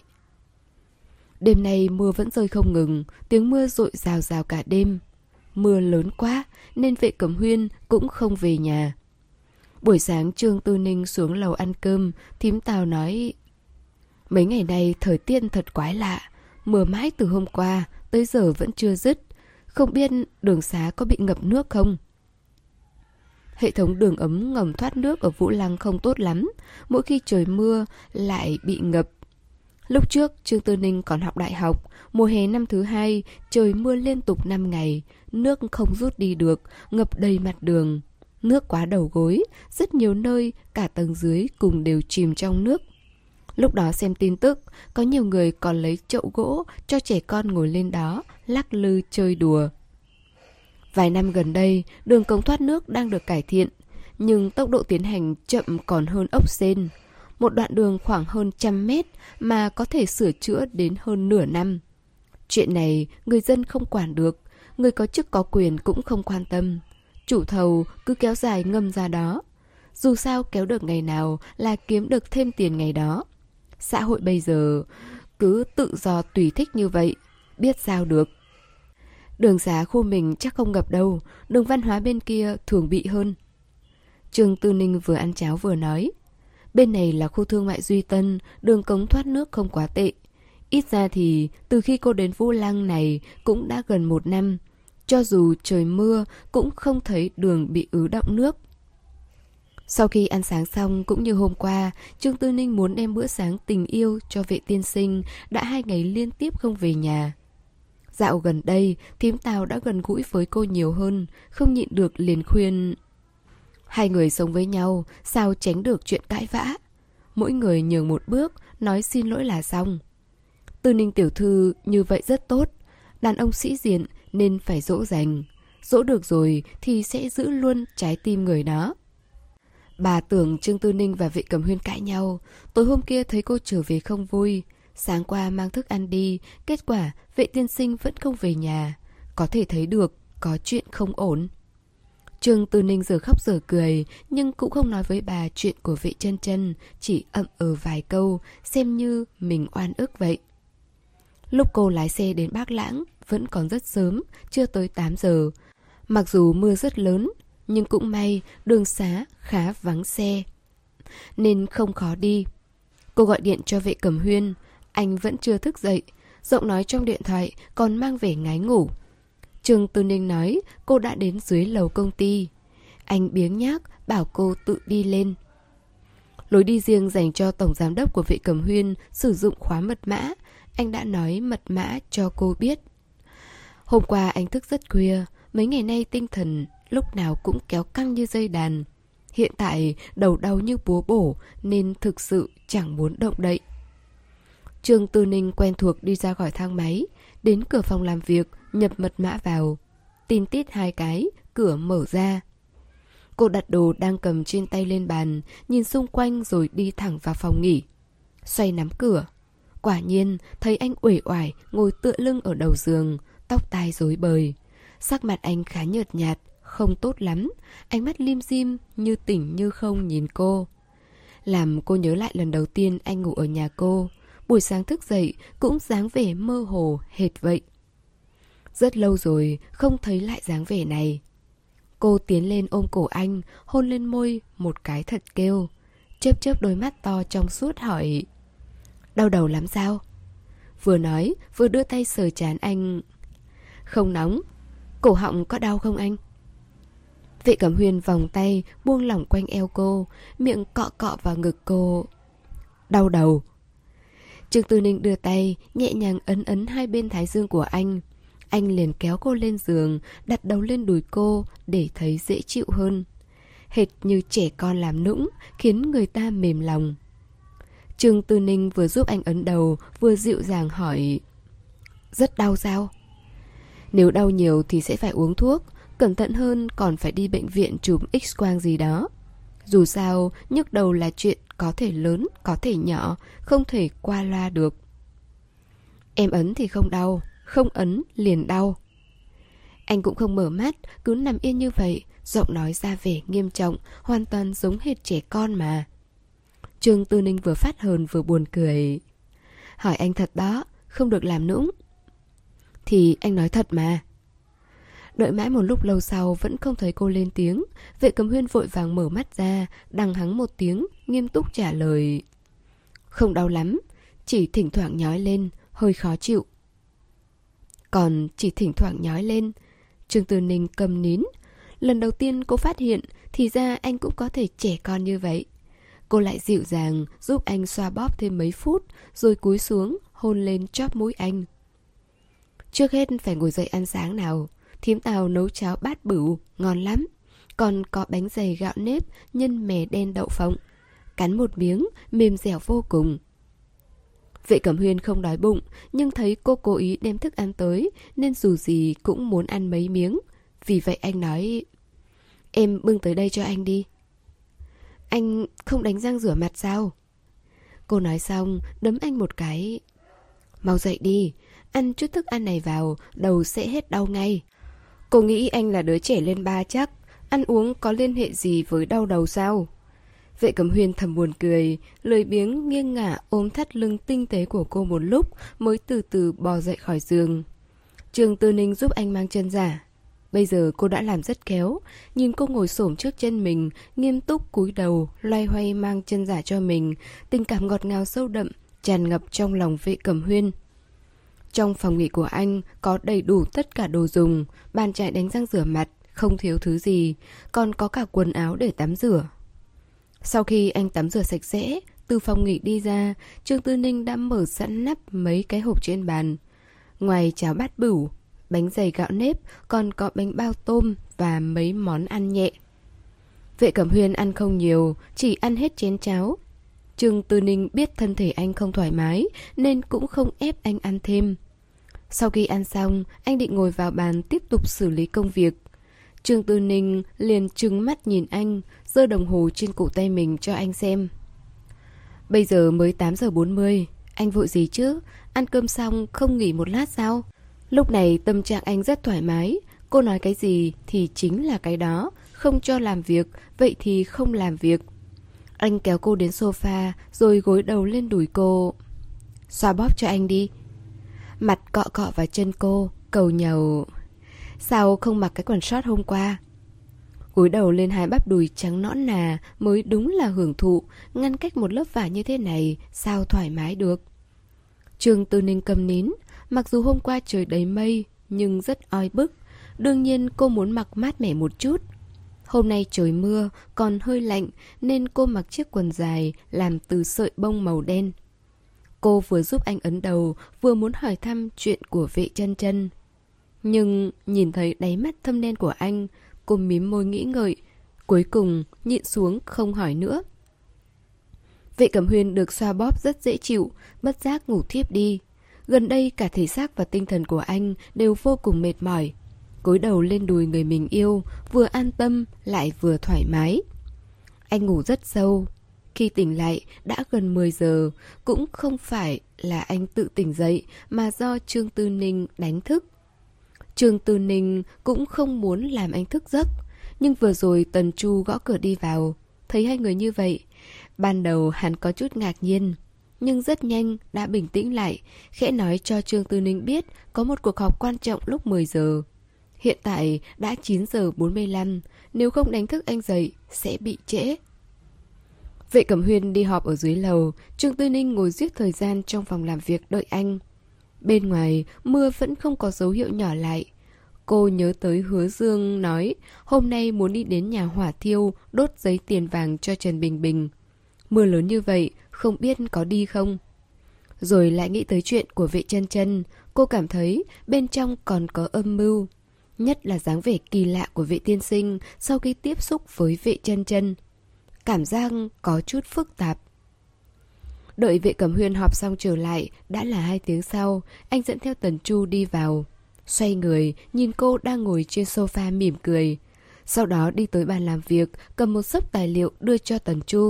Đêm nay mưa vẫn rơi không ngừng, tiếng mưa rội rào rào cả đêm. Mưa lớn quá nên Vệ Cẩm Huyên cũng không về nhà. Buổi sáng Trương Tư Ninh xuống lầu ăn cơm, thím Tào nói, mấy ngày nay thời tiết thật quái lạ, mưa mãi từ hôm qua tới giờ vẫn chưa dứt. Không biết đường xá có bị ngập nước không? Hệ thống đường ấm ngầm thoát nước ở Vũ Lăng không tốt lắm, mỗi khi trời mưa lại bị ngập. Lúc trước Trương Tư Ninh còn học đại học, mùa hè năm thứ hai, trời mưa liên tục năm ngày, nước không rút đi được, ngập đầy mặt đường. Nước quá đầu gối, rất nhiều nơi cả tầng dưới cùng đều chìm trong nước. Lúc đó xem tin tức, có nhiều người còn lấy chậu gỗ cho trẻ con ngồi lên đó, lắc lư chơi đùa. Vài năm gần đây, đường cống thoát nước đang được cải thiện, nhưng tốc độ tiến hành chậm còn hơn ốc sên. Một đoạn đường khoảng hơn trăm mét mà có thể sửa chữa đến hơn nửa năm. Chuyện này người dân không quản được, người có chức có quyền cũng không quan tâm. Chủ thầu cứ kéo dài ngâm ra đó. Dù sao kéo được ngày nào là kiếm được thêm tiền ngày đó. Xã hội bây giờ cứ tự do tùy thích như vậy, biết sao được. Đường xá khu mình chắc không ngập đâu, đường Văn Hóa bên kia thường bị hơn. Trương Tư Ninh vừa ăn cháo vừa nói, bên này là khu thương mại Duy Tân, đường cống thoát nước không quá tệ. Ít ra thì từ khi cô đến Vũ Lăng này cũng đã gần một năm. Cho dù trời mưa cũng không thấy đường bị ứ đọng nước. Sau khi ăn sáng xong cũng như hôm qua, Trương Tư Ninh muốn đem bữa sáng tình yêu cho Vệ tiên sinh, đã hai ngày liên tiếp không về nhà. Dạo gần đây, thím Tào đã gần gũi với cô nhiều hơn, không nhịn được liền khuyên. Hai người sống với nhau, sao tránh được chuyện cãi vã? Mỗi người nhường một bước, nói xin lỗi là xong. Tư Ninh tiểu thư như vậy rất tốt, đàn ông sĩ diện nên phải dỗ dành. Dỗ được rồi thì sẽ giữ luôn trái tim người đó. Bà tưởng Trương Tư Ninh và Vệ Cẩm Huyên cãi nhau. Tối hôm kia thấy cô trở về không vui. Sáng qua mang thức ăn đi, kết quả Vệ tiên sinh vẫn không về nhà. Có thể thấy được có chuyện không ổn. Trương Tư Ninh giờ khóc giờ cười, nhưng cũng không nói với bà chuyện của Vệ Chân Chân, chỉ ậm ừ vài câu, xem như mình oan ức vậy. Lúc cô lái xe đến Bác Lãng vẫn còn rất sớm, chưa tới tám giờ. Mặc dù mưa rất lớn, nhưng cũng may đường xá khá vắng xe, nên không khó đi. Cô gọi điện cho Vệ Cẩm Huyên, anh vẫn chưa thức dậy, giọng nói trong điện thoại còn mang vẻ ngái ngủ. Trương Tư Ninh nói cô đã đến dưới lầu công ty. Anh biếng nhác bảo cô tự đi lên. Lối đi riêng dành cho tổng giám đốc của Vệ Cẩm Huyên sử dụng khóa mật mã. Anh đã nói mật mã cho cô biết. Hôm qua anh thức rất khuya, mấy ngày nay tinh thần lúc nào cũng kéo căng như dây đàn. Hiện tại đầu đau như búa bổ nên thực sự chẳng muốn động đậy. Trương Tư Ninh quen thuộc đi ra khỏi thang máy, đến cửa phòng làm việc, nhập mật mã vào. Tin tít hai cái, cửa mở ra. Cô đặt đồ đang cầm trên tay lên bàn, nhìn xung quanh rồi đi thẳng vào phòng nghỉ. Xoay nắm cửa. Quả nhiên thấy anh uể oải ngồi tựa lưng ở đầu giường, tóc tai rối bời. Sắc mặt anh khá nhợt nhạt, không tốt lắm, ánh mắt lim dim như tỉnh như không nhìn cô. Làm cô nhớ lại lần đầu tiên anh ngủ ở nhà cô. Buổi sáng thức dậy cũng dáng vẻ mơ hồ hệt vậy. Rất lâu rồi không thấy lại dáng vẻ này. Cô tiến lên ôm cổ anh, hôn lên môi một cái thật kêu. Chớp chớp đôi mắt to trong suốt hỏi: đau đầu lắm sao? Vừa nói vừa đưa tay sờ trán anh. Không nóng. Cổ họng có đau không anh? Vệ Cẩm Huyên vòng tay buông lỏng quanh eo cô, miệng cọ cọ vào ngực cô. Đau đầu. Trương Tư Ninh đưa tay nhẹ nhàng ấn ấn hai bên thái dương của anh. Anh liền kéo cô lên giường, đặt đầu lên đùi cô để thấy dễ chịu hơn. Hệt như trẻ con làm nũng, khiến người ta mềm lòng. Trương Tư Ninh vừa giúp anh ấn đầu, vừa dịu dàng hỏi: rất đau sao? Nếu đau nhiều thì sẽ phải uống thuốc, cẩn thận hơn còn phải đi bệnh viện chụp X-quang gì đó. Dù sao, nhức đầu là chuyện có thể lớn, có thể nhỏ, không thể qua loa được. Em ấn thì không đau, không ấn liền đau. Anh cũng không mở mắt, cứ nằm yên như vậy, giọng nói ra vẻ nghiêm trọng, hoàn toàn giống hệt trẻ con mà. Trương Tư Ninh vừa phát hờn vừa buồn cười. Hỏi anh thật đó, không được làm nũng. Thì anh nói thật mà. Đợi mãi một lúc lâu sau vẫn không thấy cô lên tiếng. Vệ Cẩm Huyên vội vàng mở mắt ra, đằng hắng một tiếng, nghiêm túc trả lời: không đau lắm, chỉ thỉnh thoảng nhói lên, hơi khó chịu. Còn chỉ thỉnh thoảng nhói lên. Trương Tư Ninh câm nín. Lần đầu tiên cô phát hiện thì ra anh cũng có thể trẻ con như vậy. Cô lại dịu dàng giúp anh xoa bóp thêm mấy phút, rồi cúi xuống hôn lên chóp mũi anh. Trước hết phải ngồi dậy ăn sáng nào. Thím Tào nấu cháo bát bửu, ngon lắm. Còn có bánh dày gạo nếp nhân mè đen đậu phộng. Cắn một miếng, mềm dẻo vô cùng. Vệ Cẩm Huyên không đói bụng, nhưng thấy cô cố ý đem thức ăn tới, nên dù gì cũng muốn ăn mấy miếng. Vì vậy anh nói: em bưng tới đây cho anh đi. Anh không đánh răng rửa mặt sao? Cô nói xong, đấm anh một cái. Mau dậy đi, ăn chút thức ăn này vào, đầu sẽ hết đau ngay. Cô nghĩ anh là đứa trẻ lên ba chắc, ăn uống có liên hệ gì với đau đầu sao? Vệ Cẩm Huyên thầm buồn cười, lười biếng nghiêng ngả ôm thắt lưng tinh tế của cô một lúc mới từ từ bò dậy khỏi giường. Trương Tư Ninh giúp anh mang chân giả. Bây giờ cô đã làm rất khéo, nhìn cô ngồi xổm trước chân mình, nghiêm túc cúi đầu, loay hoay mang chân giả cho mình, tình cảm ngọt ngào sâu đậm, tràn ngập trong lòng Vệ Cẩm Huyên. Trong phòng nghỉ của anh có đầy đủ tất cả đồ dùng, bàn chải đánh răng rửa mặt, không thiếu thứ gì, còn có cả quần áo để tắm rửa. Sau khi anh tắm rửa sạch sẽ, từ phòng nghỉ đi ra, Trương Tư Ninh đã mở sẵn nắp mấy cái hộp trên bàn. Ngoài cháo bát bửu, bánh dày gạo nếp, còn có bánh bao tôm và mấy món ăn nhẹ. Vệ Cẩm Huyên ăn không nhiều, chỉ ăn hết chén cháo. Trương Tư Ninh biết thân thể anh không thoải mái nên cũng không ép anh ăn thêm. Sau khi ăn xong, anh định ngồi vào bàn tiếp tục xử lý công việc. Trương Tư Ninh liền trừng mắt nhìn anh, giơ đồng hồ trên cổ tay mình cho anh xem. Bây giờ mới tám giờ bốn mươi, anh vội gì chứ? Ăn cơm xong không nghỉ một lát sao? Lúc này tâm trạng anh rất thoải mái, cô nói cái gì thì chính là cái đó, không cho làm việc, vậy thì không làm việc. Anh kéo cô đến sofa rồi gối đầu lên đùi cô. Xoa bóp cho anh đi. Mặt cọ cọ vào chân cô, cầu nhàu. Sao không mặc cái quần short hôm qua? Gối đầu lên hai bắp đùi trắng nõn nà mới đúng là hưởng thụ, ngăn cách một lớp vải như thế này, sao thoải mái được. Trương Tư Ninh câm nín, mặc dù hôm qua trời đầy mây, nhưng rất oi bức. Đương nhiên cô muốn mặc mát mẻ một chút. Hôm nay trời mưa, còn hơi lạnh, nên cô mặc chiếc quần dài làm từ sợi bông màu đen. Cô vừa giúp anh ấn đầu, vừa muốn hỏi thăm chuyện của Vệ Chân Chân. Nhưng nhìn thấy đáy mắt thâm đen của anh, cô mím môi nghĩ ngợi, cuối cùng nhịn xuống không hỏi nữa. Vệ Cẩm Huyên được xoa bóp rất dễ chịu, bất giác ngủ thiếp đi. Gần đây cả thể xác và tinh thần của anh đều vô cùng mệt mỏi. Gối đầu lên đùi người mình yêu, vừa an tâm lại vừa thoải mái. Anh ngủ rất sâu. Khi tỉnh lại đã gần mười giờ, cũng không phải là anh tự tỉnh dậy mà do Trương Tư Ninh đánh thức. Trương Tư Ninh cũng không muốn làm anh thức giấc, nhưng vừa rồi Tần Chu gõ cửa đi vào, thấy hai người như vậy. Ban đầu hắn có chút ngạc nhiên, nhưng rất nhanh đã bình tĩnh lại, khẽ nói cho Trương Tư Ninh biết có một cuộc họp quan trọng lúc mười giờ. Hiện tại đã chín giờ bốn mươi lăm, nếu không đánh thức anh dậy sẽ bị trễ. Vệ Cẩm Huyên đi họp ở dưới lầu, Trương Tư Ninh ngồi giết thời gian trong phòng làm việc đợi anh. Bên ngoài, mưa vẫn không có dấu hiệu nhỏ lại. Cô nhớ tới Hứa Dương nói hôm nay muốn đi đến nhà hỏa thiêu đốt giấy tiền vàng cho Trần Bình Bình. Mưa lớn như vậy, không biết có đi không? Rồi lại nghĩ tới chuyện của Vệ Chân Chân, cô cảm thấy bên trong còn có âm mưu. Nhất là dáng vẻ kỳ lạ của Vệ tiên sinh sau khi tiếp xúc với Vệ Chân Chân. Cảm giác có chút phức tạp. Đợi Vệ Cẩm Huyên họp xong trở lại, đã là hai tiếng sau, anh dẫn theo Tần Chu đi vào. Xoay người, nhìn cô đang ngồi trên sofa mỉm cười. Sau đó đi tới bàn làm việc, cầm một xấp tài liệu đưa cho Tần Chu.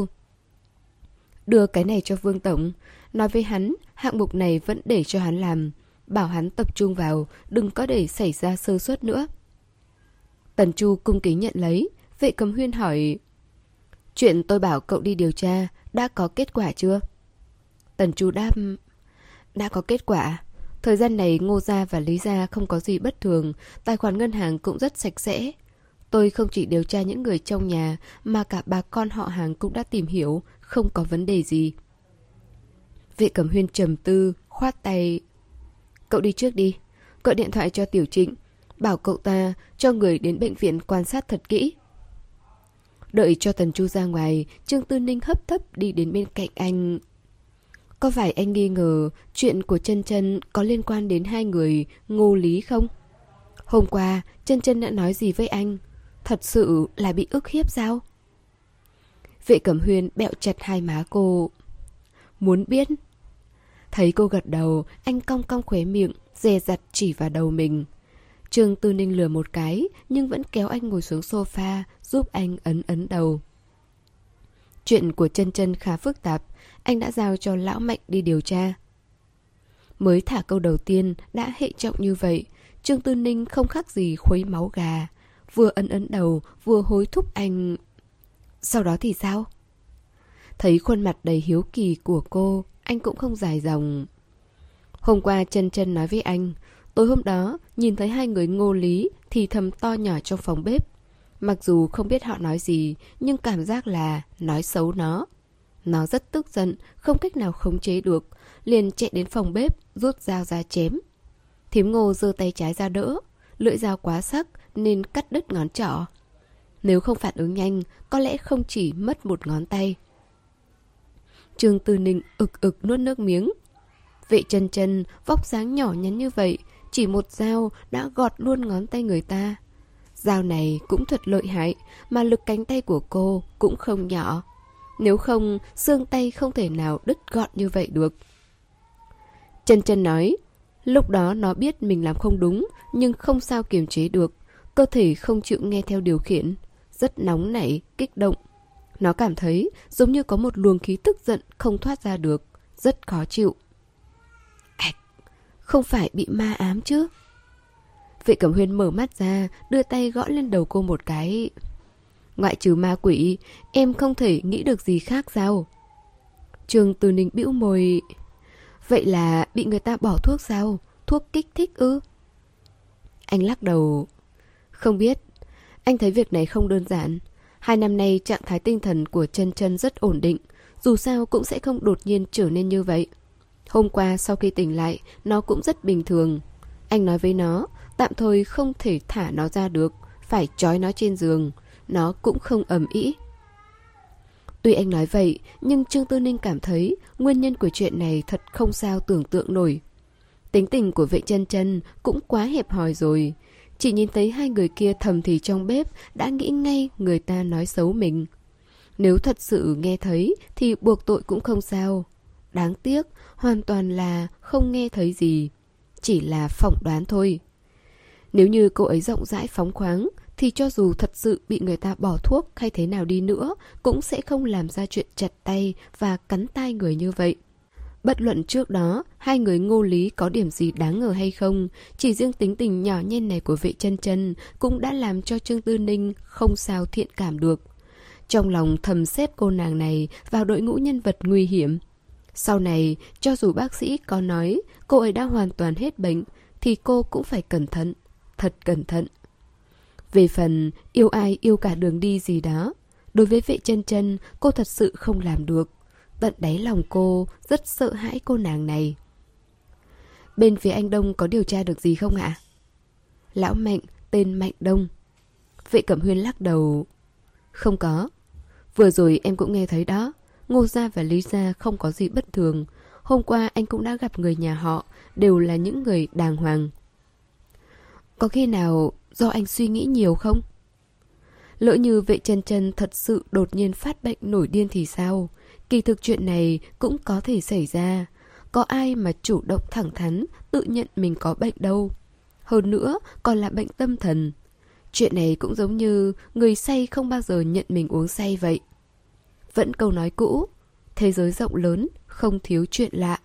Đưa cái này cho Vương Tổng. Nói với hắn, hạng mục này vẫn để cho hắn làm. Bảo hắn tập trung vào, đừng có để xảy ra sơ suất nữa. Tần Chu cung kính nhận lấy. Vệ Cẩm Huyên hỏi: chuyện tôi bảo cậu đi điều tra, đã có kết quả chưa? Tần Chu đáp: đã có kết quả. Thời gian này Ngô Gia và Lý Gia không có gì bất thường, tài khoản ngân hàng cũng rất sạch sẽ. Tôi không chỉ điều tra những người trong nhà, mà cả bà con họ hàng cũng đã tìm hiểu, không có vấn đề gì. Vệ Cẩm Huyên trầm tư, khoát tay: cậu đi trước đi, gọi điện thoại cho Tiểu Trịnh, bảo cậu ta cho người đến bệnh viện quan sát thật kỹ. Đợi cho Tần Chu ra ngoài, Trương Tư Ninh hấp tấp đi đến bên cạnh anh. Có phải anh nghi ngờ chuyện của Chân Chân có liên quan đến hai người Ngô Lý không? Hôm qua Chân Chân đã nói gì với anh? Thật sự là bị ức hiếp sao? Vệ Cẩm Huyên bẹo chặt hai má cô. Muốn biết? Thấy cô gật đầu, anh cong cong khóe miệng, dè dặt chỉ vào đầu mình. Trương Tư Ninh lừa một cái, nhưng vẫn kéo anh ngồi xuống sofa, giúp anh ấn ấn đầu. Chuyện của Chân Chân khá phức tạp, anh đã giao cho Lão Mạnh đi điều tra. Mới thả câu đầu tiên đã hệ trọng như vậy, Trương Tư Ninh không khác gì khuấy máu gà, vừa ấn ấn đầu vừa hối thúc anh. Sau đó thì sao? Thấy khuôn mặt đầy hiếu kỳ của cô, anh cũng không dài dòng. Hôm qua Chân Chân nói với anh, tối hôm đó nhìn thấy hai người Ngô Lý thì thầm to nhỏ trong phòng bếp. Mặc dù không biết họ nói gì, nhưng cảm giác là nói xấu nó. Nó rất tức giận, không cách nào khống chế được, liền chạy đến phòng bếp, rút dao ra chém. Thím Ngô giơ tay trái ra đỡ, lưỡi dao quá sắc nên cắt đứt ngón trỏ. Nếu không phản ứng nhanh, có lẽ không chỉ mất một ngón tay. Trương Tư Ninh ực ực nuốt nước miếng. Vệ Chân Chân vóc dáng nhỏ nhắn như vậy, chỉ một dao đã gọt luôn ngón tay người ta. Dao này cũng thật lợi hại, mà lực cánh tay của cô cũng không nhỏ. Nếu không, xương tay không thể nào đứt gọn như vậy được. Chân Chân nói, lúc đó nó biết mình làm không đúng, nhưng không sao kiềm chế được. Cơ thể không chịu nghe theo điều khiển, rất nóng nảy, kích động. Nó cảm thấy giống như có một luồng khí tức giận không thoát ra được, rất khó chịu. Ảch, không phải bị ma ám chứ? Vệ Cẩm Huyên mở mắt ra, đưa tay gõ lên đầu cô một cái. Ngoại trừ ma quỷ, em không thể nghĩ được gì khác sao? Trương Tư Ninh bĩu môi. Vậy là bị người ta bỏ thuốc sao? Thuốc kích thích ư? Anh lắc đầu. Không biết. Anh thấy việc này không đơn giản. Hai năm nay trạng thái tinh thần của Chân Chân rất ổn định, dù sao cũng sẽ không đột nhiên trở nên như vậy. Hôm qua sau khi tỉnh lại, nó cũng rất bình thường. Anh nói với nó, tạm thời không thể thả nó ra được, phải trói nó trên giường. Nó cũng không ầm ĩ. Tuy anh nói vậy, nhưng Trương Tư Ninh cảm thấy nguyên nhân của chuyện này thật không sao tưởng tượng nổi. Tính tình của Vệ Chân Chân cũng quá hẹp hòi rồi. Chỉ nhìn thấy hai người kia thầm thì trong bếp đã nghĩ ngay người ta nói xấu mình. Nếu thật sự nghe thấy thì buộc tội cũng không sao. Đáng tiếc, hoàn toàn là không nghe thấy gì. Chỉ là phỏng đoán thôi. Nếu như cô ấy rộng rãi phóng khoáng, thì cho dù thật sự bị người ta bỏ thuốc hay thế nào đi nữa, cũng sẽ không làm ra chuyện chặt tay và cắn tai người như vậy. Bất luận trước đó, hai người Ngô Lý có điểm gì đáng ngờ hay không, chỉ riêng tính tình nhỏ nhen này của Vệ Chân Chân cũng đã làm cho Trương Tư Ninh không sao thiện cảm được. Trong lòng thầm xếp cô nàng này vào đội ngũ nhân vật nguy hiểm. Sau này, cho dù bác sĩ có nói cô ấy đã hoàn toàn hết bệnh, thì cô cũng phải cẩn thận, thật cẩn thận. Về phần yêu ai yêu cả đường đi gì đó, đối với Vệ Chân Chân cô thật sự không làm được. Tận đáy lòng cô rất sợ hãi cô nàng này. Bên phía anh Đông có điều tra được gì không ạ? Lão Mạnh, tên Mạnh Đông. Vệ Cẩm Huyên lắc đầu. Không có. Vừa rồi em cũng nghe thấy đó. Ngô gia và Lý gia không có gì bất thường. Hôm qua anh cũng đã gặp người nhà họ, đều là những người đàng hoàng. Có khi nào do anh suy nghĩ nhiều không? Lỡ như Vệ Chân Chân thật sự đột nhiên phát bệnh nổi điên thì sao? Kỳ thực chuyện này cũng có thể xảy ra. Có ai mà chủ động thẳng thắn tự nhận mình có bệnh đâu. Hơn nữa còn là bệnh tâm thần. Chuyện này cũng giống như người say không bao giờ nhận mình uống say vậy. Vẫn câu nói cũ, thế giới rộng lớn, không thiếu chuyện lạ.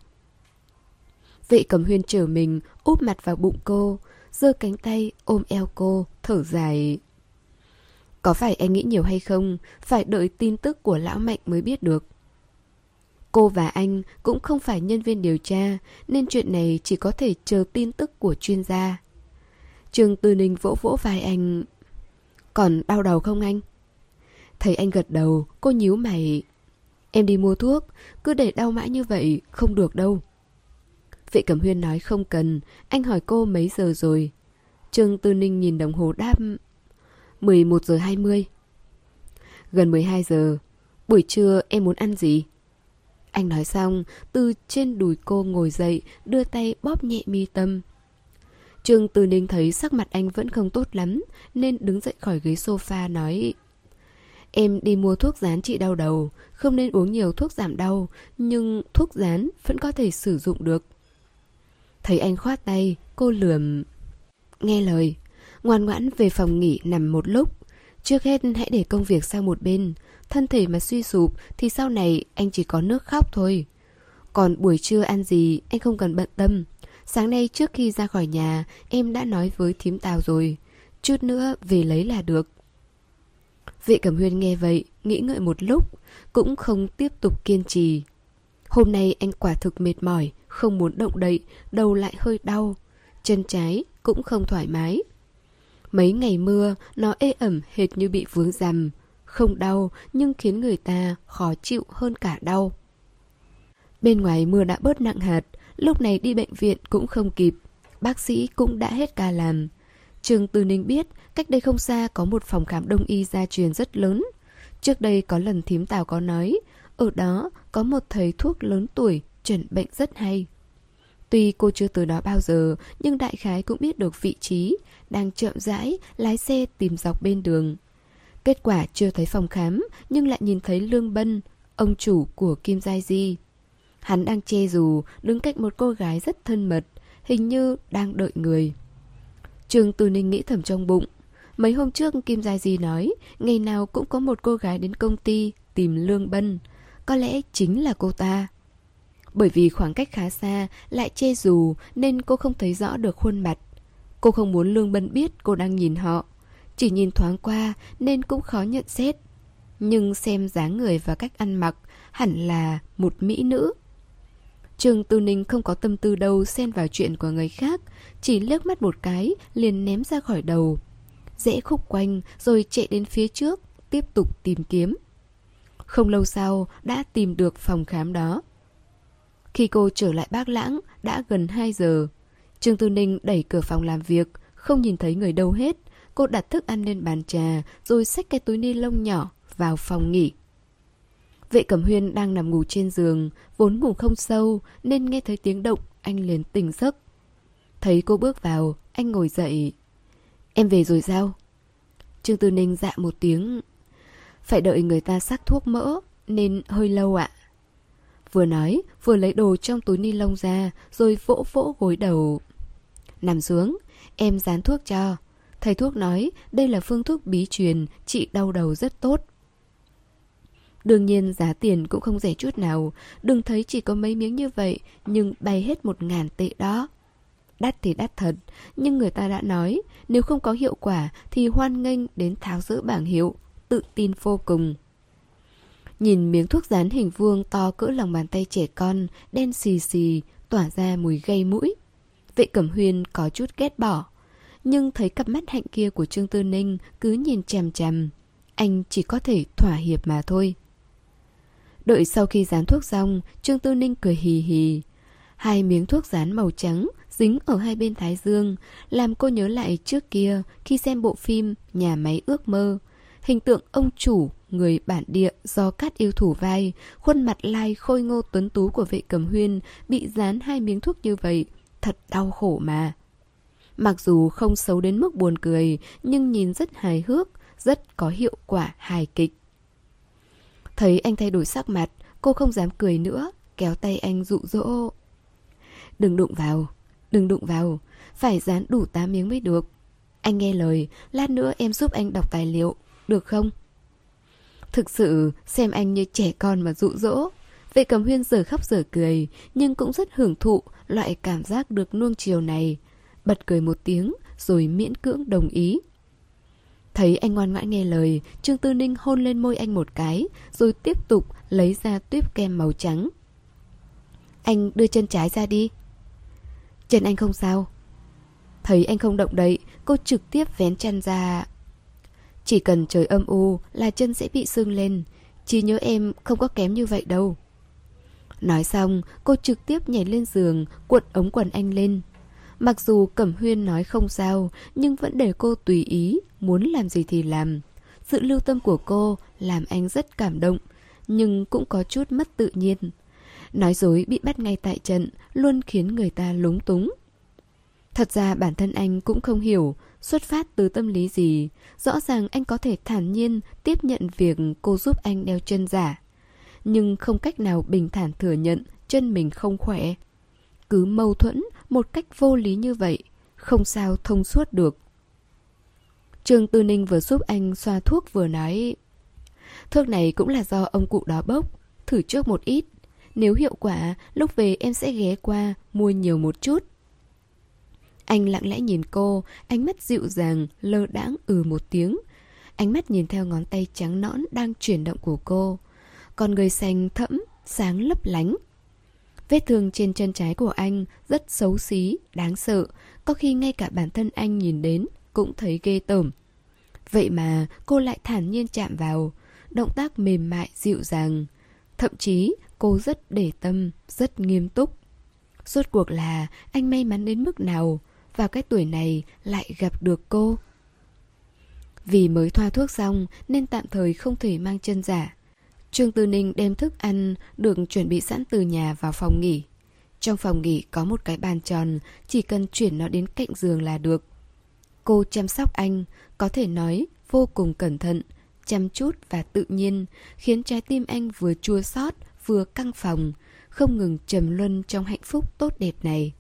Vệ Cẩm Huyên trở mình, úp mặt vào bụng cô, giơ cánh tay ôm eo cô, thở dài. Có phải anh nghĩ nhiều hay không? Phải đợi tin tức của lão Mạnh mới biết được. Cô và anh cũng không phải nhân viên điều tra, nên chuyện này chỉ có thể chờ tin tức của chuyên gia. Trương Tư Ninh vỗ vỗ vai anh. Còn đau đầu không anh? Thấy anh gật đầu, cô nhíu mày. Em đi mua thuốc, cứ để đau mãi như vậy không được đâu. Vệ Cẩm Huyên nói không cần. Anh hỏi cô mấy giờ rồi? Trương Tư Ninh nhìn đồng hồ đáp mười một giờ hai mươi. Gần mười hai giờ. Buổi trưa em muốn ăn gì? Anh nói xong, từ trên đùi cô ngồi dậy, đưa tay bóp nhẹ mi tâm. Trương Tư Ninh thấy sắc mặt anh vẫn không tốt lắm, nên đứng dậy khỏi ghế sofa nói: Em đi mua thuốc dán trị đau đầu, không nên uống nhiều thuốc giảm đau, nhưng thuốc dán vẫn có thể sử dụng được. Thấy anh khoát tay, cô lườm. Nghe lời, ngoan ngoãn về phòng nghỉ nằm một lúc. Trước hết hãy để công việc sang một bên. Thân thể mà suy sụp thì sau này anh chỉ có nước khóc thôi. Còn buổi trưa ăn gì anh không cần bận tâm. Sáng nay trước khi ra khỏi nhà em đã nói với thím Tào rồi. Chút nữa về lấy là được. Vệ Cẩm Huyên nghe vậy, nghĩ ngợi một lúc, cũng không tiếp tục kiên trì. Hôm nay anh quả thực mệt mỏi, không muốn động đậy, đầu lại hơi đau. Chân trái cũng không thoải mái. Mấy ngày mưa, nó ê ẩm hệt như bị vướng rằm. Không đau, nhưng khiến người ta khó chịu hơn cả đau. Bên ngoài mưa đã bớt nặng hạt, lúc này đi bệnh viện cũng không kịp. Bác sĩ cũng đã hết ca làm. Trương Tư Ninh biết, cách đây không xa có một phòng khám đông y gia truyền rất lớn. Trước đây có lần thím Tào có nói, ở đó có một thầy thuốc lớn tuổi, chẩn bệnh rất hay. Tuy cô chưa tới đó bao giờ, nhưng đại khái cũng biết được vị trí, đang chậm rãi, lái xe tìm dọc bên đường. Kết quả chưa thấy phòng khám, nhưng lại nhìn thấy Lương Bân, ông chủ của Kim Giai Di. Hắn đang che dù, đứng cạnh một cô gái rất thân mật, hình như đang đợi người. Trương Tư Ninh nghĩ thầm trong bụng. Mấy hôm trước Kim Giai Di nói, ngày nào cũng có một cô gái đến công ty tìm Lương Bân. Có lẽ chính là cô ta. Bởi vì khoảng cách khá xa, lại che dù nên cô không thấy rõ được khuôn mặt. Cô không muốn Lương Bân biết cô đang nhìn họ. Chỉ nhìn thoáng qua nên cũng khó nhận xét. Nhưng xem dáng người và cách ăn mặc, hẳn là một mỹ nữ. Trương Tư Ninh không có tâm tư đâu xen vào chuyện của người khác, chỉ liếc mắt một cái liền ném ra khỏi đầu. Rẽ khúc quanh rồi chạy đến phía trước, tiếp tục tìm kiếm. Không lâu sau đã tìm được phòng khám đó. Khi cô trở lại Bác Lãng đã gần hai giờ. Trương Tư Ninh đẩy cửa phòng làm việc, không nhìn thấy người đâu hết. Cô đặt thức ăn lên bàn trà rồi xách cái túi ni lông nhỏ vào phòng nghỉ. Vệ Cẩm Huyên đang nằm ngủ trên giường, vốn ngủ không sâu nên nghe thấy tiếng động, anh liền tỉnh giấc. Thấy cô bước vào, anh ngồi dậy. Em về rồi sao? Trương Tư Ninh dạ một tiếng. Phải đợi người ta sắc thuốc mỡ nên hơi lâu ạ. Vừa nói, vừa lấy đồ trong túi ni lông ra rồi vỗ vỗ gối đầu. Nằm xuống, em dán thuốc cho. Thầy thuốc nói đây là phương thuốc bí truyền, trị đau đầu rất tốt. Đương nhiên giá tiền cũng không rẻ chút nào. Đừng thấy chỉ có mấy miếng như vậy, nhưng bay hết một ngàn tệ đó. Đắt thì đắt thật, nhưng người ta đã nói nếu không có hiệu quả thì hoan nghênh đến tháo dỡ bảng hiệu, tự tin vô cùng. Nhìn miếng thuốc dán hình vuông to cỡ lòng bàn tay trẻ con, đen xì xì, tỏa ra mùi gây mũi. Vệ Cẩm Huyên có chút ghét bỏ. nhưng thấy cặp mắt hạnh kia của Trương Tư Ninh cứ nhìn chằm chằm. Anh chỉ có thể thỏa hiệp mà thôi. Đợi sau khi dán thuốc xong, Trương Tư Ninh cười hì hì. Hai miếng thuốc dán màu trắng dính ở hai bên thái dương, làm cô nhớ lại trước kia khi xem bộ phim Nhà máy ước mơ. Hình tượng ông chủ, người bản địa do Cát Yêu thủ vai, khuôn mặt lai khôi ngô tuấn tú của Vệ Cẩm Huyên bị dán hai miếng thuốc như vậy, thật đau khổ mà. Mặc dù không xấu đến mức buồn cười, nhưng nhìn rất hài hước, rất có hiệu quả hài kịch. Thấy anh thay đổi sắc mặt, cô không dám cười nữa, kéo tay anh dụ dỗ. Đừng đụng vào, đừng đụng vào, phải dán đủ tám miếng mới được. Anh nghe lời, lát nữa em giúp anh đọc tài liệu, được không? Thực sự xem anh như trẻ con mà dụ dỗ. Vệ Cẩm Huyên giờ khóc giờ cười, nhưng cũng rất hưởng thụ loại cảm giác được nuông chiều này. Bật cười một tiếng rồi miễn cưỡng đồng ý. Thấy anh ngoan ngoãn nghe lời, Trương Tư Ninh hôn lên môi anh một cái, rồi tiếp tục lấy ra tuýp kem màu trắng. Anh đưa chân trái ra đi. Chân anh không sao. Thấy anh không động đậy, cô trực tiếp vén chân ra. Chỉ cần trời âm u là chân sẽ bị sưng lên. Chỉ nhớ em không có kém như vậy đâu. Nói xong, cô trực tiếp nhảy lên giường, cuộn ống quần anh lên. Mặc dù Cẩm Huyên nói không sao, nhưng vẫn để cô tùy ý, muốn làm gì thì làm. Sự lưu tâm của cô làm anh rất cảm động, nhưng cũng có chút mất tự nhiên. Nói dối bị bắt ngay tại trận luôn khiến người ta lúng túng. Thật ra bản thân anh cũng không hiểu xuất phát từ tâm lý gì. Rõ ràng anh có thể thản nhiên tiếp nhận việc cô giúp anh đeo chân giả, nhưng không cách nào bình thản thừa nhận chân mình không khỏe. Cứ mâu thuẫn một cách vô lý như vậy, không sao thông suốt được. Trương Tư Ninh vừa giúp anh xoa thuốc vừa nói, thuốc này cũng là do ông cụ đó bốc, thử trước một ít. Nếu hiệu quả, lúc về em sẽ ghé qua mua nhiều một chút. Anh lặng lẽ nhìn cô, ánh mắt dịu dàng, lơ đãng ừ một tiếng. Ánh mắt nhìn theo ngón tay trắng nõn đang chuyển động của cô. Con người xanh thẫm, sáng lấp lánh. Vết thương trên chân trái của anh rất xấu xí, đáng sợ. Có khi ngay cả bản thân anh nhìn đến cũng thấy ghê tởm. Vậy mà cô lại thản nhiên chạm vào, động tác mềm mại dịu dàng. Thậm chí cô rất để tâm, rất nghiêm túc. Rốt cuộc là anh may mắn đến mức nào vào cái tuổi này lại gặp được cô. Vì mới thoa thuốc xong nên tạm thời không thể mang chân giả. Trương Tư Ninh đem thức ăn được chuẩn bị sẵn từ nhà vào phòng nghỉ. Trong phòng nghỉ có một cái bàn tròn, chỉ cần chuyển nó đến cạnh giường là được. Cô chăm sóc anh, có thể nói vô cùng cẩn thận, chăm chút và tự nhiên, khiến trái tim anh vừa chua xót vừa căng phòng, không ngừng trầm luân trong hạnh phúc tốt đẹp này.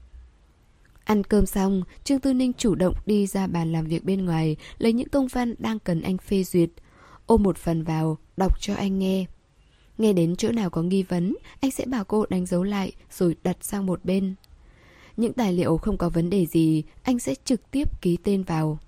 Ăn cơm xong, Trương Tư Ninh chủ động đi ra bàn làm việc bên ngoài, lấy những công văn đang cần anh phê duyệt, ôm một phần vào, đọc cho anh nghe. Nghe đến chỗ nào có nghi vấn, anh sẽ bảo cô đánh dấu lại rồi đặt sang một bên. Những tài liệu không có vấn đề gì, anh sẽ trực tiếp ký tên vào.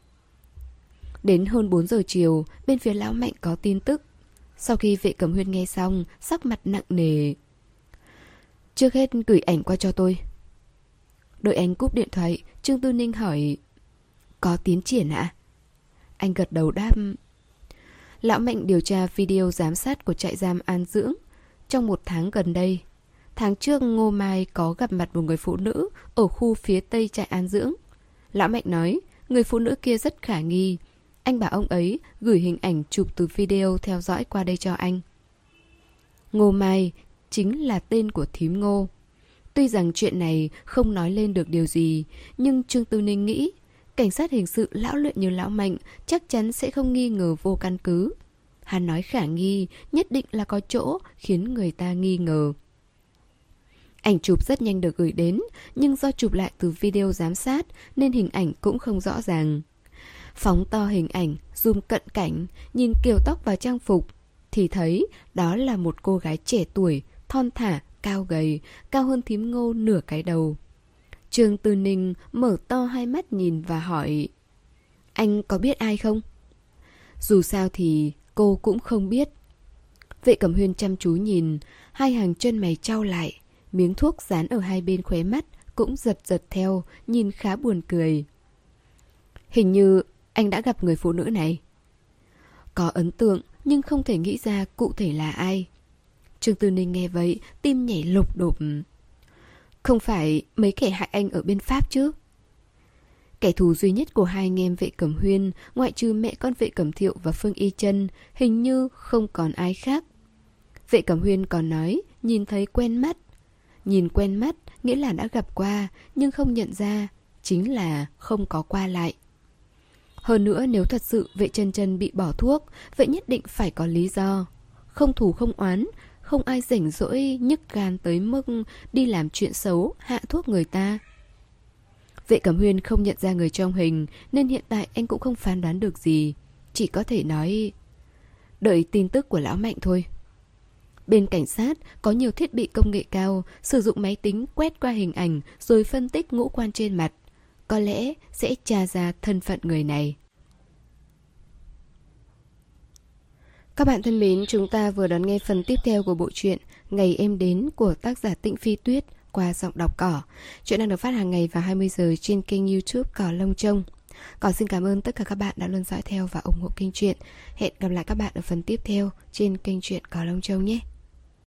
Đến hơn bốn giờ chiều, bên phía lão Mạnh có tin tức. Sau khi Vệ Cẩm Huyên nghe xong, sắc mặt nặng nề. Trước hết gửi ảnh qua cho tôi. Đợi anh cúp điện thoại, Trương Tư Ninh hỏi, có tiến triển ạ? À? Anh gật đầu đáp. Lão Mạnh điều tra video giám sát của trại giam An Dưỡng trong một tháng gần đây. Tháng trước Ngô Mai có gặp mặt một người phụ nữ ở khu phía tây trại An Dưỡng. Lão Mạnh nói người phụ nữ kia rất khả nghi. Anh bảo ông ấy gửi hình ảnh chụp từ video theo dõi qua đây cho anh. Ngô Mai chính là tên của thím Ngô. Tuy rằng chuyện này không nói lên được điều gì, nhưng Trương Tư Ninh nghĩ cảnh sát hình sự lão luyện như lão Mạnh chắc chắn sẽ không nghi ngờ vô căn cứ. Hắn nói khả nghi, nhất định là có chỗ khiến người ta nghi ngờ. Ảnh chụp rất nhanh được gửi đến, nhưng do chụp lại từ video giám sát nên hình ảnh cũng không rõ ràng. Phóng to hình ảnh, zoom cận cảnh, nhìn kiểu tóc và trang phục, thì thấy đó là một cô gái trẻ tuổi, thon thả, cao gầy, cao hơn thím Ngô nửa cái đầu. Trương Tư Ninh mở to hai mắt nhìn và hỏi, anh có biết ai không? Dù sao thì cô cũng không biết. Vệ Cẩm Huyên chăm chú nhìn, hai hàng chân mày chau lại, miếng thuốc dán ở hai bên khóe mắt cũng giật giật theo, nhìn khá buồn cười. Hình như anh đã gặp người phụ nữ này. Có ấn tượng nhưng không thể nghĩ ra cụ thể là ai. Trương Tư Ninh nghe vậy, tim nhảy lục đục. Không phải mấy kẻ hại anh ở bên Pháp chứ? Kẻ thù duy nhất của hai anh em Vệ Cẩm Huyên, ngoại trừ mẹ con Vệ Cẩm Thiệu và Phương Y Chân, hình như không còn ai khác. Vệ Cẩm Huyên còn nói, nhìn thấy quen mắt. Nhìn quen mắt nghĩa là đã gặp qua, nhưng không nhận ra, chính là không có qua lại. Hơn nữa nếu thật sự Vệ Chân Chân bị bỏ thuốc, vậy nhất định phải có lý do. Không thù không oán, không ai rảnh rỗi nhức gan tới mức đi làm chuyện xấu, hạ thuốc người ta. Vệ Cẩm Huyên không nhận ra người trong hình, nên hiện tại anh cũng không phán đoán được gì. Chỉ có thể nói đợi tin tức của lão Mạnh thôi. Bên cảnh sát có nhiều thiết bị công nghệ cao, sử dụng máy tính quét qua hình ảnh rồi phân tích ngũ quan trên mặt. Có lẽ sẽ tra ra thân phận người này. Các bạn thân mến, chúng ta vừa đón nghe phần tiếp theo của bộ truyện Ngày Em Đến của tác giả Tĩnh Phi Tuyết qua giọng đọc Cỏ. Chuyện đang được phát hàng ngày vào hai mươi giờ trên kênh YouTube Cỏ Lông Trông. Cỏ xin cảm ơn tất cả các bạn đã luôn dõi theo và ủng hộ kênh truyện. Hẹn gặp lại các bạn ở phần tiếp theo trên kênh truyện Cỏ Lông Trông nhé.